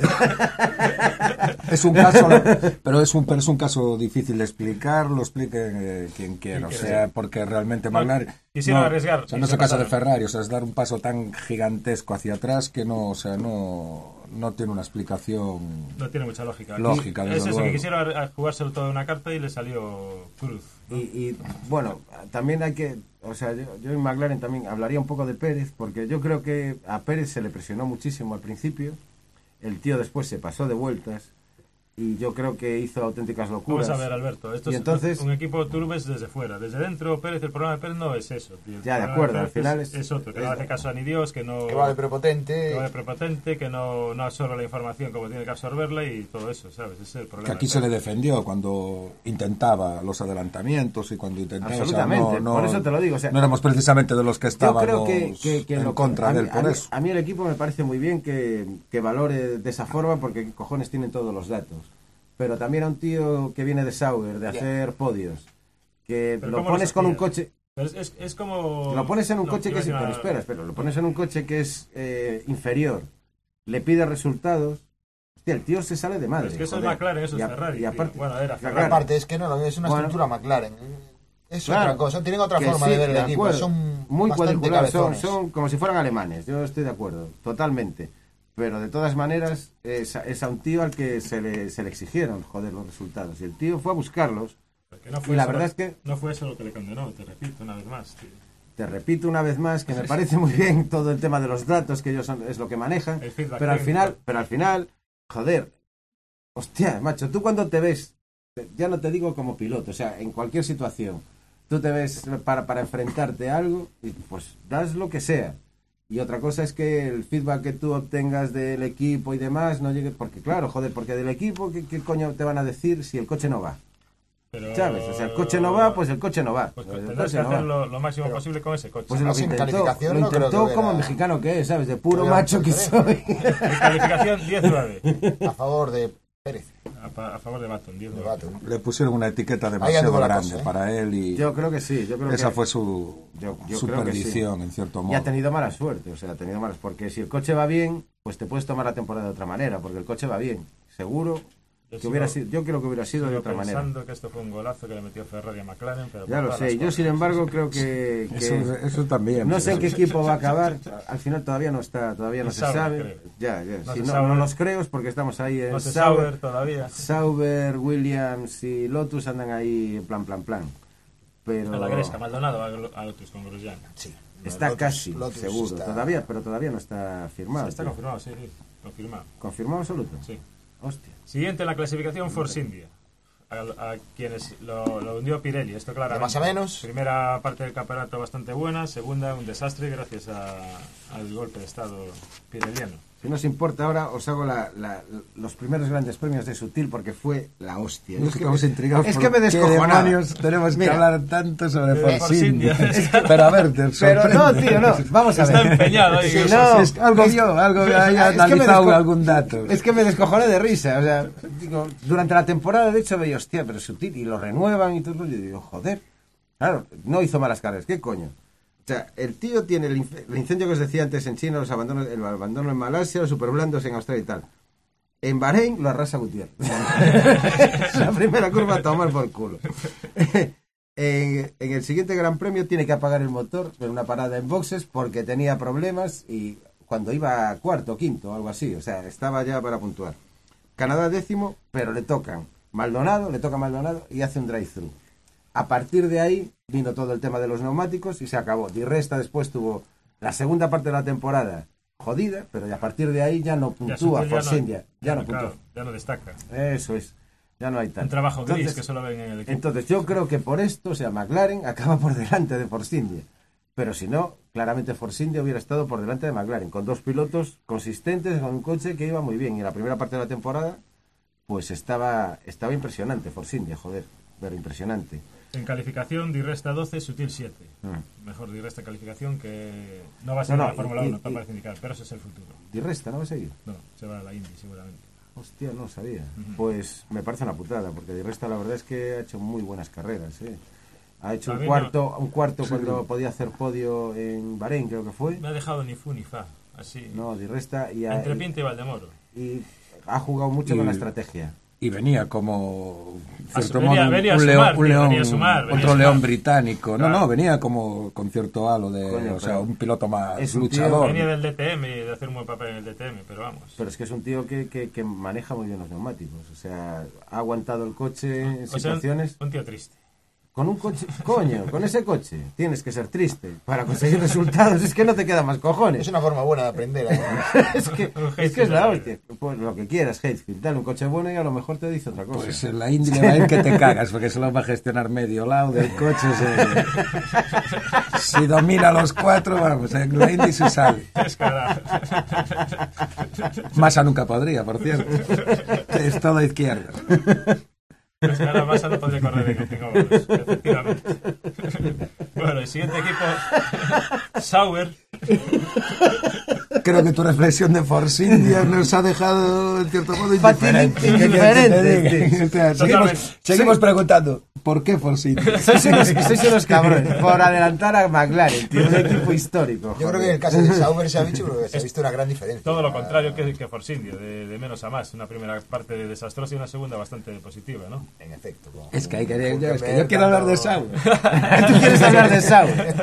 Es un caso, pero es un, pero es un caso difícil de explicar, lo explique eh, quien quiera, o Quien sea, porque realmente No, McLaren quisieron no, arriesgar o sea, y no se se casa de pasaron. Ferrari, o sea, es dar un paso tan gigantesco hacia atrás que no, o sea, no, no tiene una explicación. No tiene mucha lógica. Lógica, desde es eso, luego. que quisieron a- a jugárselo todo en una carta y le salió cruz. Y, y, bueno, también hay que, o sea, yo, yo en McLaren también hablaría un poco de Pérez, porque yo creo que a Pérez se le presionó muchísimo al principio, el tío después se pasó de vueltas, y yo creo que hizo auténticas locuras. Vamos a ver, Alberto, esto y es entonces, un equipo tú lo ves desde fuera, desde dentro Pérez, el problema de Pérez no es eso, tío. Ya, de acuerdo, al final es, es, es otro, que es, no hace caso a ni Dios, que no... Que va de prepotente. Que va de prepotente, que no, no absorbe la información como tiene que absorberla y todo eso, ¿sabes? Ese es el problema. Que aquí se le defendió cuando intentaba los adelantamientos y cuando intentaba... Absolutamente, o sea, no, por no, eso te lo digo. O sea, no éramos precisamente de los que estábamos yo creo que, que, que en lo, contra a de mí, él por a mí, eso. a mí el equipo me parece muy bien que, que valore de esa forma porque cojones tienen todos los datos. Pero también a un tío que viene de Sauber, de hacer yeah. podios, que pero lo pones con un coche... Es, es, es como... Lo pones en un no, coche que es... Pero espera, espera, lo pones en un coche que es eh, inferior, le pide resultados... Hostia, el tío se sale de madre. Pero es que eso joder. es McLaren, eso y es a, Ferrari. Y aparte, bueno, era Ferrari. Pero aparte, es que no, es una bueno, estructura McLaren. Es claro, otra cosa, tienen otra forma sí, de ver el de equipo. Acuerdo. Son muy cuadriculares, son, son como si fueran alemanes. Yo estoy de acuerdo, totalmente. Pero de todas maneras, es, es a un tío al que se le, se le exigieron, joder, los resultados. Y el tío fue a buscarlos. No fue y la eso, verdad es que... No fue eso lo que le condenó, te repito una vez más, tío. Te repito una vez más que me parece muy bien todo el tema de los datos, que ellos son, es lo que manejan. Pero al final, pero al final, joder, hostia, macho, tú cuando te ves, ya no te digo como piloto, o sea, en cualquier situación, tú te ves para, para enfrentarte a algo y pues das lo que sea. Y otra cosa es que el feedback que tú obtengas del equipo y demás no llegue... Porque claro, joder, porque del equipo, ¿qué, qué coño te van a decir si el coche no va? Pero... ¿Sabes? O sea, el coche no va, pues el coche no va. Pues el tendrás que no hacer lo, lo máximo pero, posible con ese coche. Pues lo que intentó, calificación lo no intentó creo que como era... mexicano que es, ¿sabes? De puro macho que soy. En calificación diez nueve. A favor de Pérez. A, a favor de Baton, diez nueve. Le pusieron una etiqueta demasiado grande cosa, ¿eh? Para él y yo creo que sí, yo creo esa que, fue su, yo, yo su creo perdición sí. en cierto modo. Y ha tenido mala suerte, o sea, ha tenido malas, porque si el coche va bien, pues te puedes tomar la temporada de otra manera, porque el coche va bien, seguro. Yo, que sigo, hubiera sido, yo creo que hubiera sido de otra manera. Pensando que esto fue un golazo que le metió Ferrari a McLaren, pero ya lo sé. Yo sin embargo creo que, que eso, eso también. No sé en qué equipo va a acabar. Al final todavía no está, todavía no, no se sabe. sabe. Ya, ya. No, si no, sabe. no los creo es porque estamos ahí en no Sauber, Sauber todavía. Sauber, Williams y Lotus andan ahí en plan, plan, plan. Pero a la Gresca, Maldonado a Lotus con Grosjean. Sí. Está Lotus, casi Lotus seguro, está... todavía, pero todavía no está firmado. Sí, está tío. confirmado, sí, sí, confirmado. ¿Confirmado absoluto? Sí. Hostia. Siguiente en la clasificación, Force India. A, a quienes lo, lo hundió Pirelli, esto claramente. Más o menos. Primera parte del campeonato bastante buena, segunda un desastre gracias a, al golpe de estado pirelliano. Si no os importa ahora, os hago la, la, los primeros grandes premios de Sutil porque fue la hostia. Es que estamos intrigados. Es que me descojonaba. Tenemos Mira, que hablar tanto sobre Force India. Es que, pero a ver, te Pero no, tío, no. Vamos a ver. Está empeñado ahí. Sí, no, es, algo es, vio, algo haya es analizado desco- algún dato. Es que me descojoné de risa. O sea, digo, durante la temporada, de hecho, veía, hostia, pero Sutil, y lo renuevan y todo. Y yo digo, joder. Claro, no hizo malas carreras. ¿Qué coño? O sea, el tío tiene el, inc- el incendio que os decía antes en China, los abandonos, el abandono en Malasia, los superblandos en Australia y tal. En Bahrein lo arrasa Gutiérrez. La primera curva a tomar por culo. en, en el siguiente Gran Premio tiene que apagar el motor en una parada en boxes porque tenía problemas y cuando iba cuarto, quinto, algo así. O sea, estaba ya para puntuar. Canadá décimo, pero le tocan Maldonado, le toca Maldonado y hace un drive-thru. A partir de ahí vino todo el tema de los neumáticos y se acabó. Di Resta después tuvo la segunda parte de la temporada jodida, pero a partir de ahí ya no puntúa Force India. Ya, ya no, no puntúa. Claro, ya no destaca. Eso es. Ya no hay tal. Un trabajo gris entonces, que solo ven en el equipo. Entonces yo creo que por esto, o sea, McLaren acaba por delante de Force India. Pero si no, claramente Force India hubiera estado por delante de McLaren, con dos pilotos consistentes, con un coche que iba muy bien. Y en la primera parte de la temporada, pues estaba, estaba impresionante Force India, joder, pero impresionante. En calificación, Di Resta doce, Sutil siete. Mm. Mejor Di Resta calificación que no va a seguir no, no, la Fórmula uno, tal parece indicar, pero ese es el futuro. ¿Di Resta no va a seguir? No, se va a la Indy seguramente. Hostia, no sabía. Uh-huh. Pues me parece una putada, porque Di Resta la verdad es que ha hecho muy buenas carreras, ¿eh? Ha hecho un cuarto, no. un cuarto sí. cuando podía hacer podio en Bahrein, creo que fue. Me ha dejado ni fu ni fa, así. No, Di Resta y... A, Entre Pinto y Valdemoro. Y ha jugado mucho y, con la estrategia. Y venía como, cierto venía, modo, venía un, sumar, león, un león, venía sumar, venía otro sumar. león británico. Claro. No, no, venía como con cierto halo de, Coño, o sea, un piloto más es un luchador. Tío, venía del D T M y de hacer un buen papel en el D T M, pero vamos. Pero es que es un tío que, que, que maneja muy bien los neumáticos. O sea, ha aguantado el coche en o situaciones... Sea, un, un tío triste. Con un coche, coño, con ese coche tienes que ser triste para conseguir resultados. Es que no te queda más cojones. Es una forma buena de aprender. ¿eh? es, que, es que es la hostia. Pues lo que quieras, Hatefield. Dale un coche bueno y a lo mejor te dice otra cosa. Pues en la Indy le va a ir que te cagas, porque se lo va a gestionar medio lado del coche. Se... si domina los cuatro, vamos, en la Indy se sale. Massa nunca podría, por cierto. Es toda izquierda. Pues ahora Massa no podría correr en cinco horas, efectivamente. Bueno, el siguiente equipo, Sauber. Creo que tu reflexión de Force India nos ha dejado, en cierto modo, indiferente. indiferente. Seguimos, seguimos preguntando, ¿por qué Force India? Sois unos, sois unos cabrones, por adelantar a McLaren, tío, un equipo histórico. Joder. Yo creo que en el caso de Sauber se ha visto, creo que se ha visto una gran diferencia. Todo lo contrario que, que Force India, de, de menos a más. Una primera parte desastrosa y una segunda bastante positiva, ¿no? En efecto. Como, es que, hay que, yo, es que yo quiero hablar de Sauber. ¿Tú quieres hablar de Sauber?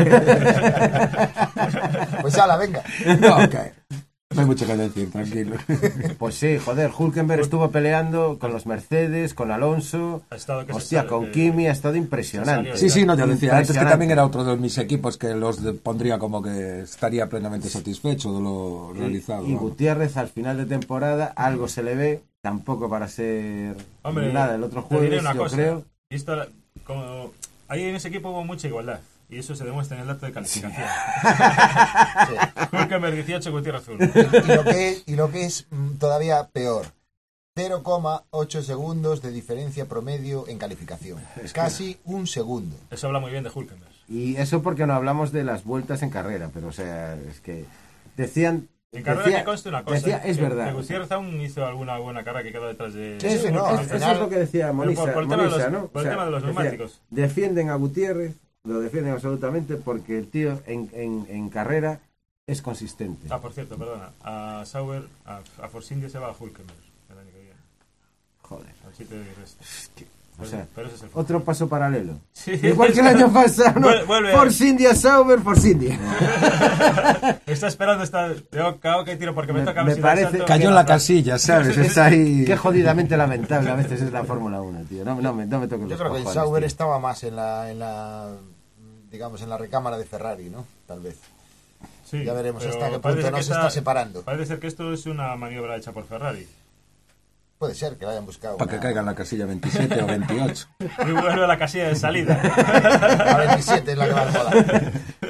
Pues ala, venga. No, okay. No hay mucho que decir, tranquilo. Pues sí, joder, Hülkenberg estuvo peleando con los Mercedes, con Alonso, ha estado que hostia, se con que... Kimi, ha estado impresionante. Sí, sí, no, yo decía antes que también era otro de mis equipos que los de, pondría como que estaría plenamente satisfecho de lo realizado. Y, y ¿no? Gutiérrez al final de temporada, algo se le ve, tampoco para ser Hombre, nada, el otro te diré jueves, una yo cosa, creo. Y esto, como, ahí en ese equipo hubo mucha igualdad. Y eso se demuestra en el dato de calificación. Hülkenberg dieciocho, Gutiérrez uno. Y, y, lo que, y lo que es mm, todavía peor, cero coma ocho segundos de diferencia promedio en calificación. Es casi un segundo. Eso habla muy bien de Hülkenberg. Y eso porque no hablamos de las vueltas en carrera, pero o sea, es que decían... En carrera decía, que conste una cosa, decía, es que, verdad. que Gutiérrez aún hizo alguna buena carrera que quedó detrás de... Sí, sí, no, al eso final- es lo que decía Monisa, por- por el tema de Monisa, los- ¿no? por el tema de los decía, neumáticos. defienden a Gutiérrez, lo defienden absolutamente porque el tío en, en, en carrera es consistente. Ah, por cierto, perdona. A Sauber, a, a Force India se va a Hülkenberg el año que viene. Joder. Así te digo esto. O sea, pero ese es el otro paso paralelo. Sí. Igual que el año pasado, ¿no? Vuelve- vuelve. Force India, Sauber, Force India. Me está esperando esta... Tengo que que tiro porque me, Me- toca... a me ver si parece- la salto. Cayó en la casilla, ¿sabes? Está ahí. Qué jodidamente lamentable a veces es la Fórmula uno, tío. No, no, me, no me toques Yo los creo que el cojones, Sauber tío. estaba más en la, en la, digamos, en la recámara de Ferrari, ¿no? Tal vez. Sí, Ya veremos pero hasta qué parece punto no que se está separando. Parece ser que esto es una maniobra hecha por Ferrari. Puede ser que lo hayan buscado. Para que una- caiga en la casilla veintisiete o veintiocho. Y vuelve a la casilla de salida. La veintisiete es la que va a moda.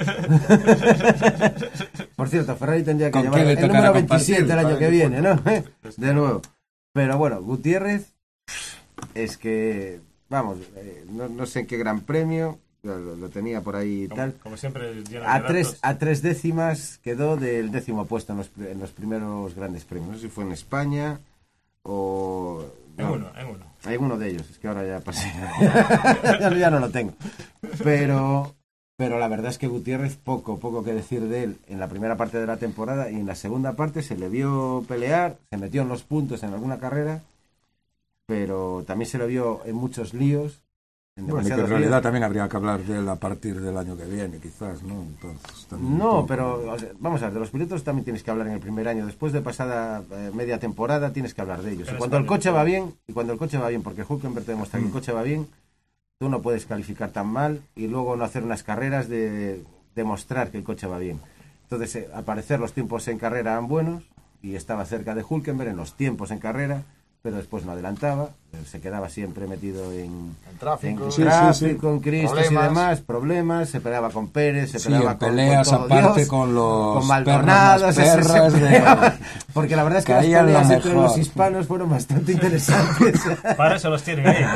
Por cierto, Ferrari tendría que ¿Con llevar qué le el tocará número veintisiete el compartir? año que viene, ¿no? De nuevo. Pero bueno, Gutiérrez es que, vamos, eh, no, no sé en qué gran premio, lo, lo tenía por ahí y Como, tal. como siempre, lleno A de tres, datos. a tres décimas quedó del décimo puesto en los, en los primeros grandes premios. No sé si fue en España o... En no, uno, en uno. hay uno de ellos, es que ahora ya pasé. ya, ya no lo tengo. Pero, pero la verdad es que Gutiérrez, poco, poco que decir de él en la primera parte de la temporada, y en la segunda parte se le vio pelear, se metió en los puntos en alguna carrera, pero también se le vio en muchos líos. En Bueno, y que en demasiados realidad líos. también habría que hablar de él a partir del año que viene, quizás, ¿no? Entonces, también un No, poco- pero o sea, vamos a ver, de los pilotos también tienes que hablar en el primer año. Después de pasada eh, media temporada tienes que hablar de ellos. Y Eres cuando el fan coche del- va bien, y cuando el coche va bien, porque Hülkenberg te demuestra que el coche va bien, tú no puedes calificar tan mal y luego no hacer unas carreras de demostrar que el coche va bien. Entonces, eh, al parecer los tiempos en carrera eran buenos y estaba cerca de Hülkenberg en los tiempos en carrera, pero después no adelantaba, eh, se quedaba siempre metido en, En tráfico. en Sí, sí, tráfico, sí. en cristos Problemas. y demás, problemas, se peleaba con Pérez, se Sí, peleaba en con, peleas con todo aparte Dios, con los con Maldonados, perros más perras se- se de- peleaba. Porque la verdad es que las Caían lo peleas entre mejor. los hispanos fueron bastante interesantes. Para eso los tienen ahí.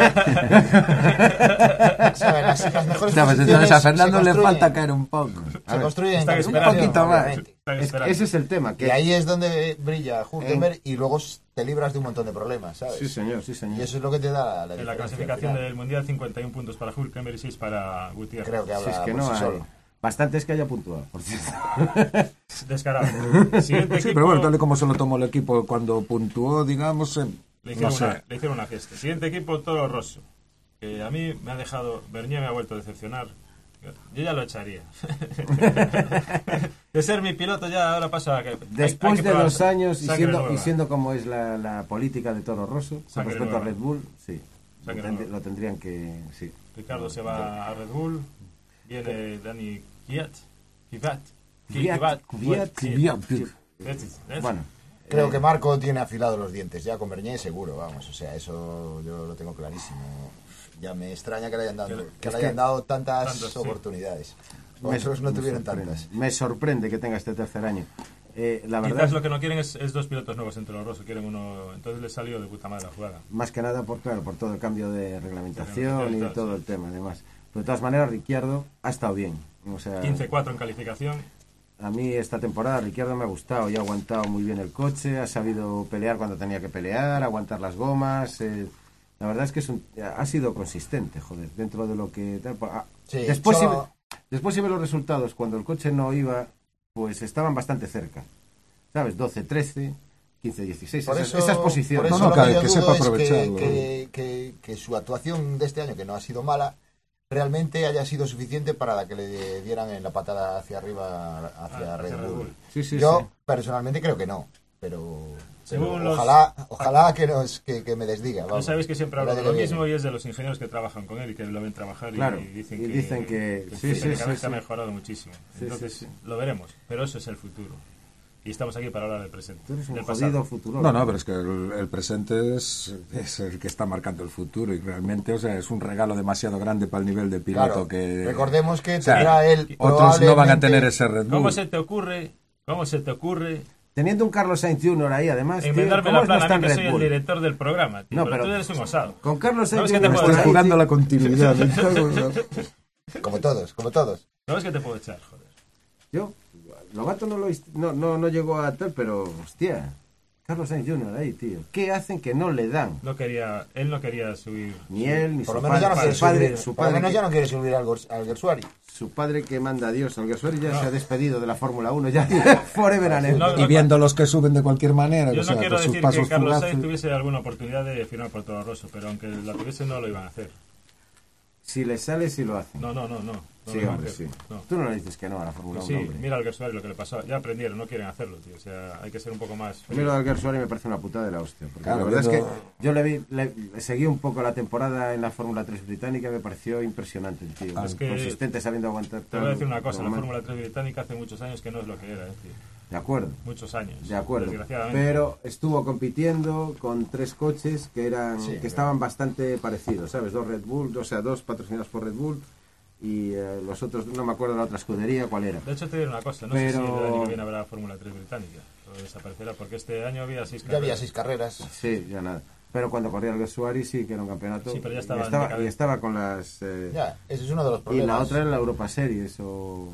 ¿Sabes? Las, las mejores ¿Sabes? posiciones Entonces a se Fernando le construyen- falta caer un poco. Se construyen en Están calificación, esperando. Un poquito más. obviamente. Están Es- esperando. ese es el tema. Que Y ahí es donde brilla Hülkenberg y luego te libras de un montón de problemas, ¿sabes? Sí, señor, sí, señor. Y eso es lo que te da la En la diferencia clasificación al final. del Mundial, cincuenta y uno puntos para Hülkenberg y seis para Gutiérrez. Creo que Si habla es que por no sí hay... solo. Bastantes que haya puntuado, por cierto. Descarado. Siguiente Sí, equipo, pero bueno, tal y como se lo tomó el equipo cuando puntuó, digamos, eh, le, no hicieron sé. una, le hicieron una fiesta. Siguiente equipo, Toro Rosso. Que a mí me ha dejado... Bernier me ha vuelto a decepcionar. Yo ya lo echaría. De ser mi piloto ya ahora pasa a que... hay- hay Después que de probar dos años y sangre siendo, nueva. y siendo como es la, la política de Toro Rosso, con Sangre respecto a nueva. Red Bull, sí. O sea lo, que tend- no. lo tendrían que... Sí. Ricardo se va a Red Bull, viene Dani Kvyat, Kvyat, Kvyat, Kvyat, Kvyat. Bueno, Creo eh, que Marco tiene afilados los dientes, ya con Bernier seguro, vamos, o sea, eso yo lo tengo clarísimo. Ya me extraña que le hayan dado, Pero que es le hayan que- dado tantas tantas, sí. oportunidades. me- Otros no me tuvieron sorprende. tantas. Me sorprende que tenga este tercer año. Eh, la verdad, Quizás lo que no quieren es, es dos pilotos nuevos entre los Rosso, quieren uno, entonces les salió de puta madre la jugada. más que nada por, claro, por todo el cambio de reglamentación Reglamentación y y tal, todo sí. el tema, además. Pero de todas maneras, Ricciardo ha estado bien. O sea, quince cuatro en calificación, a mí esta temporada Ricciardo me ha gustado y ha aguantado muy bien el coche, ha sabido pelear cuando tenía que pelear, aguantar las gomas. eh, la verdad es que es un- ha sido consistente, joder, dentro de lo que... ah, Sí, después, si solo- ve- después si ve los resultados, cuando el coche no iba, pues estaban bastante cerca. ¿Sabes? doce trece, quince dieciséis, Por esas, eso, esas por posiciones. eso No, no, lo que- que yo que dudo sepa es que, aprovecharlo. que, que- que su actuación de este año, que no ha sido mala, realmente haya sido suficiente para la que le dieran en la patada hacia arriba hacia Ah, Red hacia Red Bull. Bull. Sí, sí, Yo sí. personalmente creo que no, pero, Según pero los- ojalá, ojalá que, nos, que, que me desdiga. ya vamos. sabéis que siempre hablo El de año lo que viene. mismo y es de los ingenieros que trabajan con él y que lo ven trabajar y- Claro, y, dicen y que, dicen que- sí, sí, técnicamente sí, ha sí. mejorado muchísimo. Sí, Entonces sí, sí. lo veremos, pero eso es el futuro. Y estamos aquí para hablar del presente, Tú eres un del jodido pasado. futuro. No, no, pero es que el, el presente es, es el que está marcando el futuro y realmente, o sea, es un regalo demasiado grande para el nivel de piloto Claro, que... recordemos que o sea, tendrá él otros no van a probablemente- tener ese Red Bull. ¿Cómo se te ocurre? ¿Cómo se te ocurre Teniendo un Carlos Sainz junior ahí, además, tío, enmendarme ¿cómo la no plana está a en mí que Red soy el Bull? director del programa, tío? No, pero, pero- tú eres un osado. Con Carlos Sainz ¿Sabes qué te junior puedo Estás ahí, jugando tío. la continuidad. Como todos, como todos. ¿Sabes qué te puedo echar, joder? Yo, Lobato no, lo, hist- no, no, no llegó a tal, pero, hostia, Carlos Sainz junior ahí, tío. ¿Qué hacen que no le dan? No quería, él no quería subir. Ni él, ni Por su lo menos ya no padre. quiere Su padre, subir, su por lo padre menos que- ya no quiere subir al, Gors- al Gersuari. su padre que manda a Dios. El Gersuari ya No. se ha despedido de la Fórmula uno, ya forever and ever. No, Y viendo los que suben de cualquier manera, Yo o sea, no quiero con sus decir pasos que Carlos fugaces. Sainz tuviese alguna oportunidad de firmar por Toro Rosso, pero aunque la tuviese no lo iban a hacer. Si le sale, sí lo hacen. No, no, no, no. no sí, lo iban a hombre, hacer. sí. No. Tú no le dices que no a la Fórmula Pues uno, sí, hombre. mira al Gersuari lo que le pasó. Ya aprendieron, no quieren hacerlo, tío. O sea, hay que ser un poco más... A mí lo del Gersuari me parece una putada de la hostia. Porque Claro, la verdad viendo- es que yo le, vi, le, le seguí un poco la temporada en la Fórmula tres británica y me pareció impresionante el tío. Es que- consistente, sabiendo aguantar Te voy a decir una cosa, la todo. Fórmula tres británica hace muchos años que no es lo que era, eh, tío. De acuerdo. Muchos años. De acuerdo, Desgraciadamente. pero estuvo compitiendo con tres coches que eran Sí, que claro. estaban bastante parecidos, ¿sabes? Dos Red Bull, o sea, dos patrocinados por Red Bull y eh, los otros, no me acuerdo la otra escudería cuál era. De hecho, te diré una cosa, no sé si Pero- el año que viene habrá Fórmula tres británica o desaparecerá, porque este año había seis Ya carreras. había seis carreras. Sí, ya nada. Pero cuando corría el Gersuari sí que era un campeonato. Sí, pero ya estaba y en estaba, decadencia. y estaba con las eh, Ya, ese es uno de los y problemas. la otra era la Europa Series o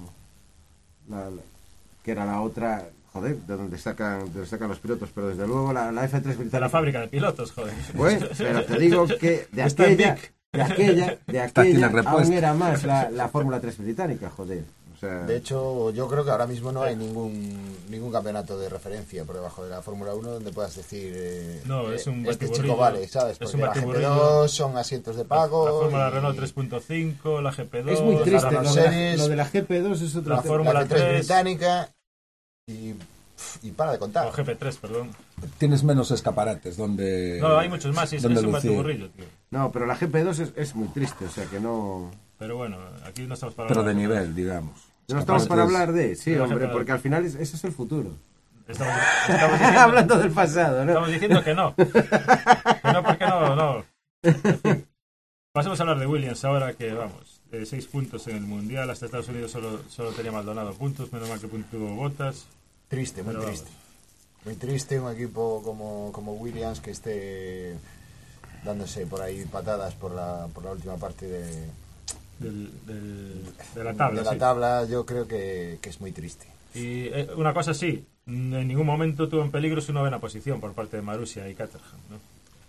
la- la- que era la otra, joder, de donde sacan, de donde sacan los pilotos, pero desde luego la, la F tres británica. De la fábrica de pilotos, joder. Pues, pero te digo que de Está en aquella, Vic. de aquella, de Esta tiene aquella repuesto. aún era más la, la Fórmula tres británica, joder. O sea, De hecho, yo creo que ahora mismo no hay ningún ningún campeonato de referencia por debajo de la Fórmula uno donde puedas decir eh, No, es un eh, este batiburrillo. chico vale, ¿sabes? Es Porque un la G P batiburrillo. dos son asientos de pago. La Fórmula y Renault tres punto cinco, la G P dos, es muy triste. Renault Lo de, la, Series, lo de la G P dos es otro la tema. Fórmula la F tres tres. británica y, pf, y para de contar. o G P tres, perdón. Tienes menos escaparates donde... No, hay muchos más, y es, donde es un lucir. batiburrillo, tío. No, pero la G P dos es, es muy triste, o sea que no... Pero bueno, aquí no estamos para Pero de hablar nivel, digamos. No estamos para Escaparates- hablar de... Sí, de la hombre, G P dos. porque al final es- ese es el futuro. Estamos, estamos diciendo, Hablando del pasado, ¿no? estamos diciendo que no. Que no, porque no, no. En fin. Pasemos a hablar de Williams ahora que, vamos, eh, seis puntos en el Mundial. Hasta Estados Unidos solo, solo tenía Maldonado puntos, menos mal que puntuó Bottas. Triste, muy Pero triste. vamos. Muy triste un equipo como, como Williams que esté dándose por ahí patadas por la, por la última parte de, Del, del- de la tabla. de la sí. tabla. Yo creo que, que es muy triste. Y eh, una cosa sí, en ningún momento tuvo en peligro su novena posición por parte de Marussia y Caterham, ¿no?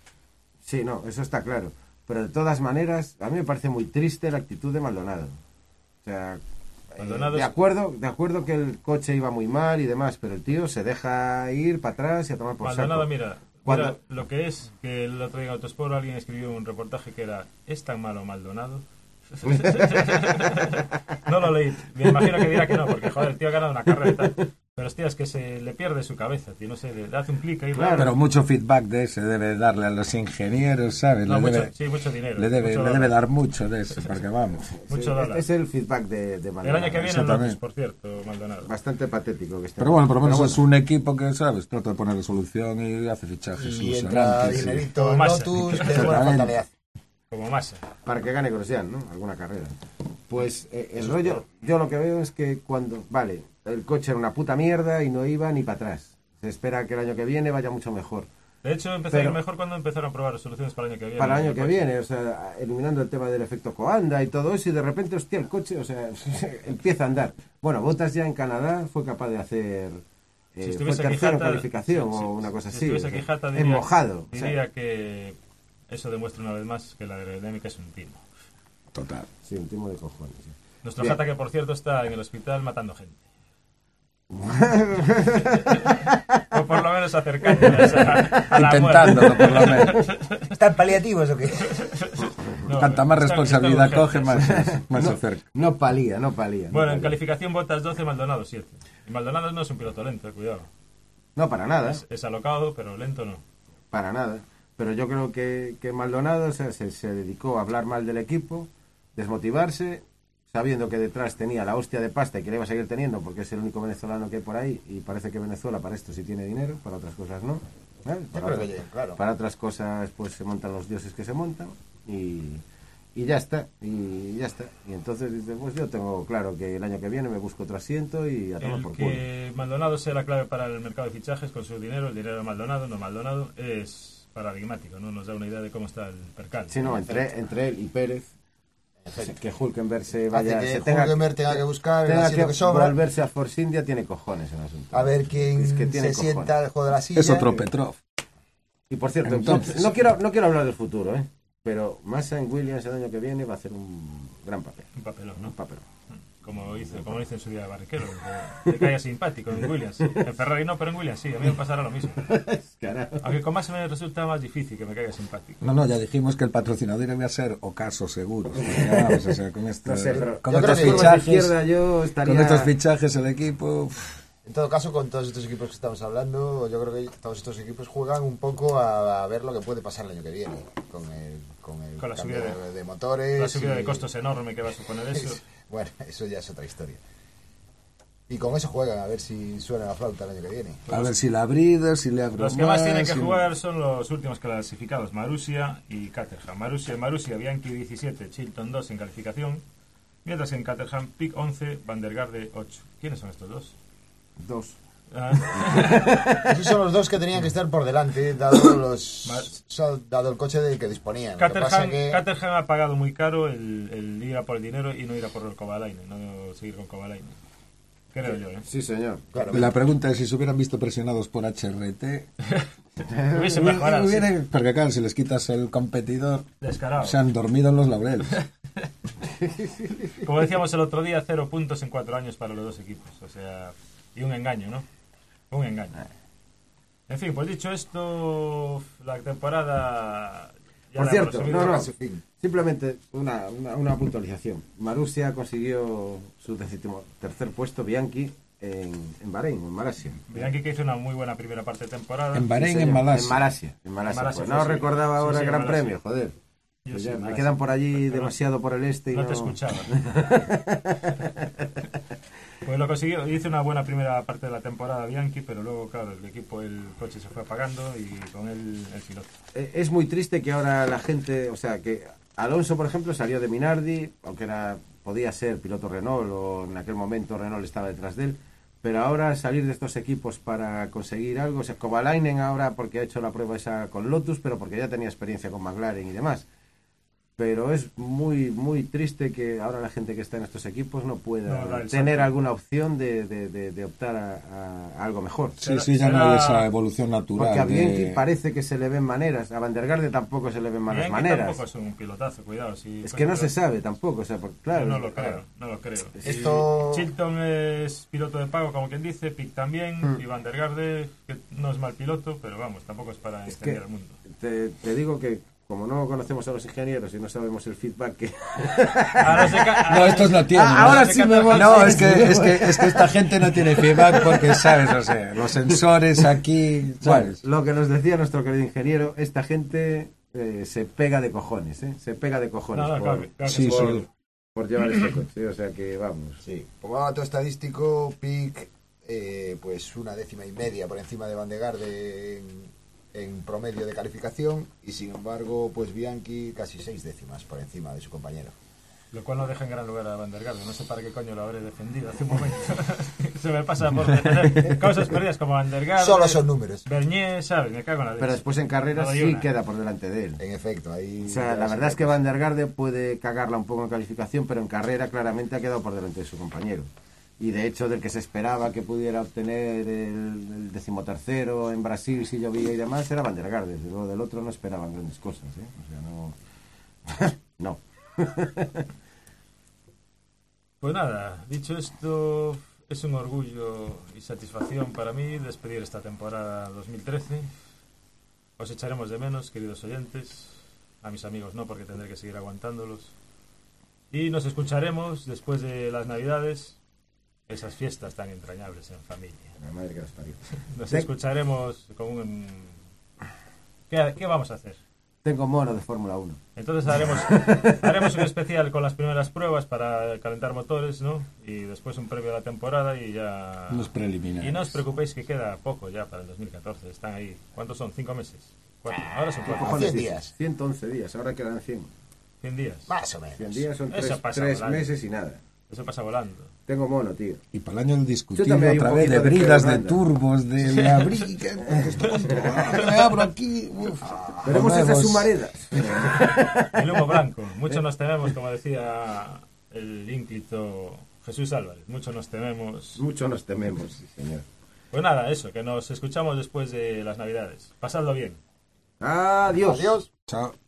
Sí, no, eso está claro. Pero de todas maneras, a mí me parece muy triste la actitud de Maldonado. O sea, eh, Maldonado de es- acuerdo, de acuerdo que el coche iba muy mal y demás, pero el tío se deja ir para atrás y a tomar por Maldonado, saco. mira, Cuando- mira lo que es que el otro día en Autosport alguien escribió un reportaje que era ¿es tan malo Maldonado? No lo leí, me imagino que dirá que no, porque joder, el tío ha ganado una carrera y tal. Pero hostia, es que se le pierde su cabeza, tío, no sé, le hace un clic ahí. Claro, pero mucho feedback de ese debe darle a los ingenieros, ¿sabes? No, le mucho, debe, sí, mucho dinero. Le debe, mucho le debe dar mucho de eso, porque vamos. Mucho Sí, dólar. es el feedback de, de Maldonado. El año que viene en Lotus, por cierto, Maldonado. Bastante patético que esté. Pero bueno, por lo menos Pero es un equipo que, ¿sabes? Trata de ponerle solución y hace fichajes. Y entra ilusionantes, y- dinerito Como en Massa. Lotus, que es buena falta le hace. Como Massa. para que gane Grosjean, ¿no? Alguna carrera. Pues eh, el rollo, yo lo que veo es que cuando, vale, el coche era una puta mierda y no iba ni para atrás. Se espera que el año que viene vaya mucho mejor. De hecho, empezó Pero- a ir mejor cuando empezaron a probar soluciones para el año que viene. Para el año que Coche. viene, o sea, eliminando el tema del efecto Coanda y todo eso, y de repente, hostia, el coche, o sea, empieza a andar. Bueno, Bottas ya en Canadá fue capaz de hacer, eh, Si fue estuviese aquí tercero en Jata, calificación sí, sí, o una cosa si así. estuviese o sea, aquí Jata, en diría- mojado. o sea, Diría que eso demuestra una vez más que la aerodinámica es un timo. Total. sí, un timo de cojones. sí. Nuestro Bien. Jata, que por cierto está en el hospital matando gente. O por lo menos acercándonos a, a la Intentándolo, por lo menos. ¿Están paliativos o qué? muerte. No, Cuanta más está- responsabilidad está en coge, urgencias. más, más se acerca. No palía, no palía. no Bueno, en palía. calificación Bottas doce, Maldonado siete. Y Maldonado no es un piloto lento, eh, cuidado. No, para nada. Es, es alocado, pero lento no. Para nada. Pero yo creo que, que Maldonado o sea, se, se dedicó a hablar mal del equipo, desmotivarse, sabiendo que detrás tenía la hostia de pasta y que le iba a seguir teniendo porque es el único venezolano que hay por ahí y parece que Venezuela para esto sí tiene dinero, para otras cosas no. ¿eh? Para, creo que otras, sí, claro. para otras cosas pues se montan los dioses que se montan y, y ya está, y ya está. Y entonces dice, pues yo tengo claro que el año que viene me busco otro asiento y a tomar El por culo. que Maldonado sea la clave para el mercado de fichajes con su dinero, el dinero de Maldonado, no Maldonado, es paradigmático, ¿no? Nos da una idea de cómo está el percal. Sí, no, entre, entre él y Pérez, que Hulkenberg se vaya, Hace que se tenga, Hulkenberg tenga que buscar el tenga asiento que que sobra. volverse a Force India, tiene cojones el asunto. A ver quién Es que tiene se cojones. sienta al juego de la silla. Es otro Petrov. Y por cierto, Entonces- no, no quiero, no quiero hablar del futuro, ¿eh? Pero Massa en Williams el año que viene va a hacer un gran papel. Un papelón, ¿no? Un papel. Como dice, como dice en su día Barrichello, que, que caiga simpático en Williams. En Ferrari no, pero en Williams sí, a mí me pasará lo mismo. Carajo. Aunque con más me resulta más difícil que me caiga simpático. No, no, ya dijimos que el patrocinador iba a ser Ocaso Seguros. Ya, vamos, o sea, con, este, No sé, pero con yo creo estos que Curvas de fichajes, izquierda yo estaría... con estos fichajes el equipo. uf, En todo caso, con todos estos equipos que estamos hablando, yo creo que todos estos equipos juegan un poco a, a ver lo que puede pasar el año que viene con el, con el Con la cambio subida de, de- de motores. La subida y- de costos enorme que va a suponer eso. Bueno, eso ya es otra historia. Y con eso juegan a ver si suena la flauta el año que viene. a ver si la brida, si le abro Los que más más, tienen que si- jugar son los últimos clasificados, Marussia y Caterham. Marussia, Marussia, Bianchi diecisiete, Chilton dos en calificación, mientras que en Caterham Pic once, Van der Garde ocho. ¿Quiénes son estos dos? Dos. Ah, Esos son los dos que tenían que estar por delante, dado los Más- so- dado el coche del que disponían. Lo que pasa Caterham, que Caterham ha pagado muy caro el, el ir a por el dinero y no ir a por el Kovalainen, no seguir con Kovalainen. Creo yo, ¿eh? Sí, señor. claro, La pregunta es si se hubieran visto presionados por H R T. Hubiese mejorado, sí. hubieran- Porque claro, si les quitas el competidor, Descarado. se han dormido en los laureles. Como decíamos el otro día, cero puntos en cuatro años para los dos equipos. O sea, y un engaño, ¿no? Un engaño. En fin, pues dicho esto, la temporada... ya Por la cierto, hemos subido no, no, a su fin. simplemente una, una, una puntualización. Marussia consiguió su decimotercer puesto, Bianchi, en, en Bahrein, en Malasia. Bianchi que hizo una muy buena primera parte de temporada. En Bahrein, Sí, en señor, Malasia. En Malasia, en Malasia. Malasia Pues fue, no sí. recordaba Sí, ahora sí, el Gran Malasia. Premio, joder. Yo Pues sí, ya, me Malasia. quedan por allí Pero demasiado por el este y no... No te escuchaba. Pues lo consiguió, hizo una buena primera parte de la temporada Bianchi, pero luego, claro, el equipo, el coche se fue apagando y con él el piloto. Eh, Es muy triste que ahora la gente, o sea, que Alonso, por ejemplo, salió de Minardi, aunque era podía ser piloto Renault o en aquel momento Renault estaba detrás de él, pero ahora salir de estos equipos para conseguir algo, o sea, Kovalainen ahora porque ha hecho la prueba esa con Lotus, pero porque ya tenía experiencia con McLaren y demás. Pero es muy muy triste que ahora la gente que está en estos equipos no pueda No, da el tener salto. alguna opción de, de, de, de optar a, a- a algo mejor. Sí, sí, ya no hay esa evolución natural. Porque a de- Bianchi parece que se le ven maneras, a Van der Garde tampoco se le ven malas Bianchi maneras. tampoco es un pilotazo, cuidado. Si Es que no se sabe tampoco, o sea, porque, claro. Yo no lo creo, no lo creo. Esto- Chilton es piloto de pago, como quien dice, Pic también, Mm. y Van der Garde, que no es mal piloto, pero vamos, tampoco es para Es entender que el mundo. te, te digo que como no conocemos a los ingenieros y no sabemos el feedback que... Ahora se ca- No, estos no tienen. Ah, ahora ¿no? sí me voy. No, es que, es, que, es que esta gente no tiene feedback porque, ¿sabes? O sea, los sensores aquí, ¿sabes? Bueno, lo que nos decía nuestro querido ingeniero, esta gente eh, se pega de cojones, ¿eh? Se pega de cojones No, no, por, claro, claro que Sí, por, sí. por llevar este coche, o sea que vamos. Sí, como dato estadístico, Pic, eh, pues una décima y media por encima de Van de Garde en, en promedio de calificación, y sin embargo, pues Bianchi casi seis décimas por encima de su compañero. Lo cual no deja en gran lugar a Van der Garde. No sé para qué coño lo habré defendido hace un momento. Se me pasa por defender cosas perdidas como Van der Garde. Solo son números. Bernier, ¿sabes? Me cago en la leche. Pero después en carreras No doy sí una. queda por delante de él. En efecto, ahí... O sea, la verdad es que Van der Garde puede cagarla un poco en calificación, pero en carrera claramente ha quedado por delante de su compañero. Y de hecho, del que se esperaba que pudiera obtener el, el decimotercero en Brasil, si llovía y demás, era Van der Garde. Luego del otro no esperaban grandes cosas, ¿eh? O sea, no... no. Pues nada, dicho esto, es un orgullo y satisfacción para mí despedir esta temporada dos mil trece. Os echaremos de menos, queridos oyentes. A mis amigos no, porque tendré que seguir aguantándolos. Y nos escucharemos después de las Navidades, esas fiestas tan entrañables en familia. La madre que los parió. Nos Sí. escucharemos con un... ¿Qué, qué vamos a hacer? Tengo mono de Fórmula uno. Entonces haremos haremos un especial con las primeras pruebas para calentar motores, ¿no? Y después un previo a la temporada y ya... Los preliminares. Y no os preocupéis que queda poco ya para el dos mil catorce. Están ahí. ¿Cuántos son? ¿Cinco meses? ¿Cuatro? Ahora son ¿Qué cuatro. cojones cien dices? días. ciento once días, ahora quedan cien. cien días. Más o menos. cien días son Eso tres, pasa tres volando. meses y nada. Eso pasa volando. Tengo mono, tío. Y para el año el discutido Yo también hay un otra vez de poquito de bridas, de Fernanda. turbos, de la briga. Esto controlado, me abro aquí. Uf. Veremos Nos esas vemos. sumaredas. El humo blanco. Mucho nos tememos, como decía el ínclito Jesús Álvarez. Mucho nos tememos. Mucho nos tememos, sí, señor. Pues nada, eso, que nos escuchamos después de las Navidades. Pasadlo bien. Adiós. Adiós. Chao.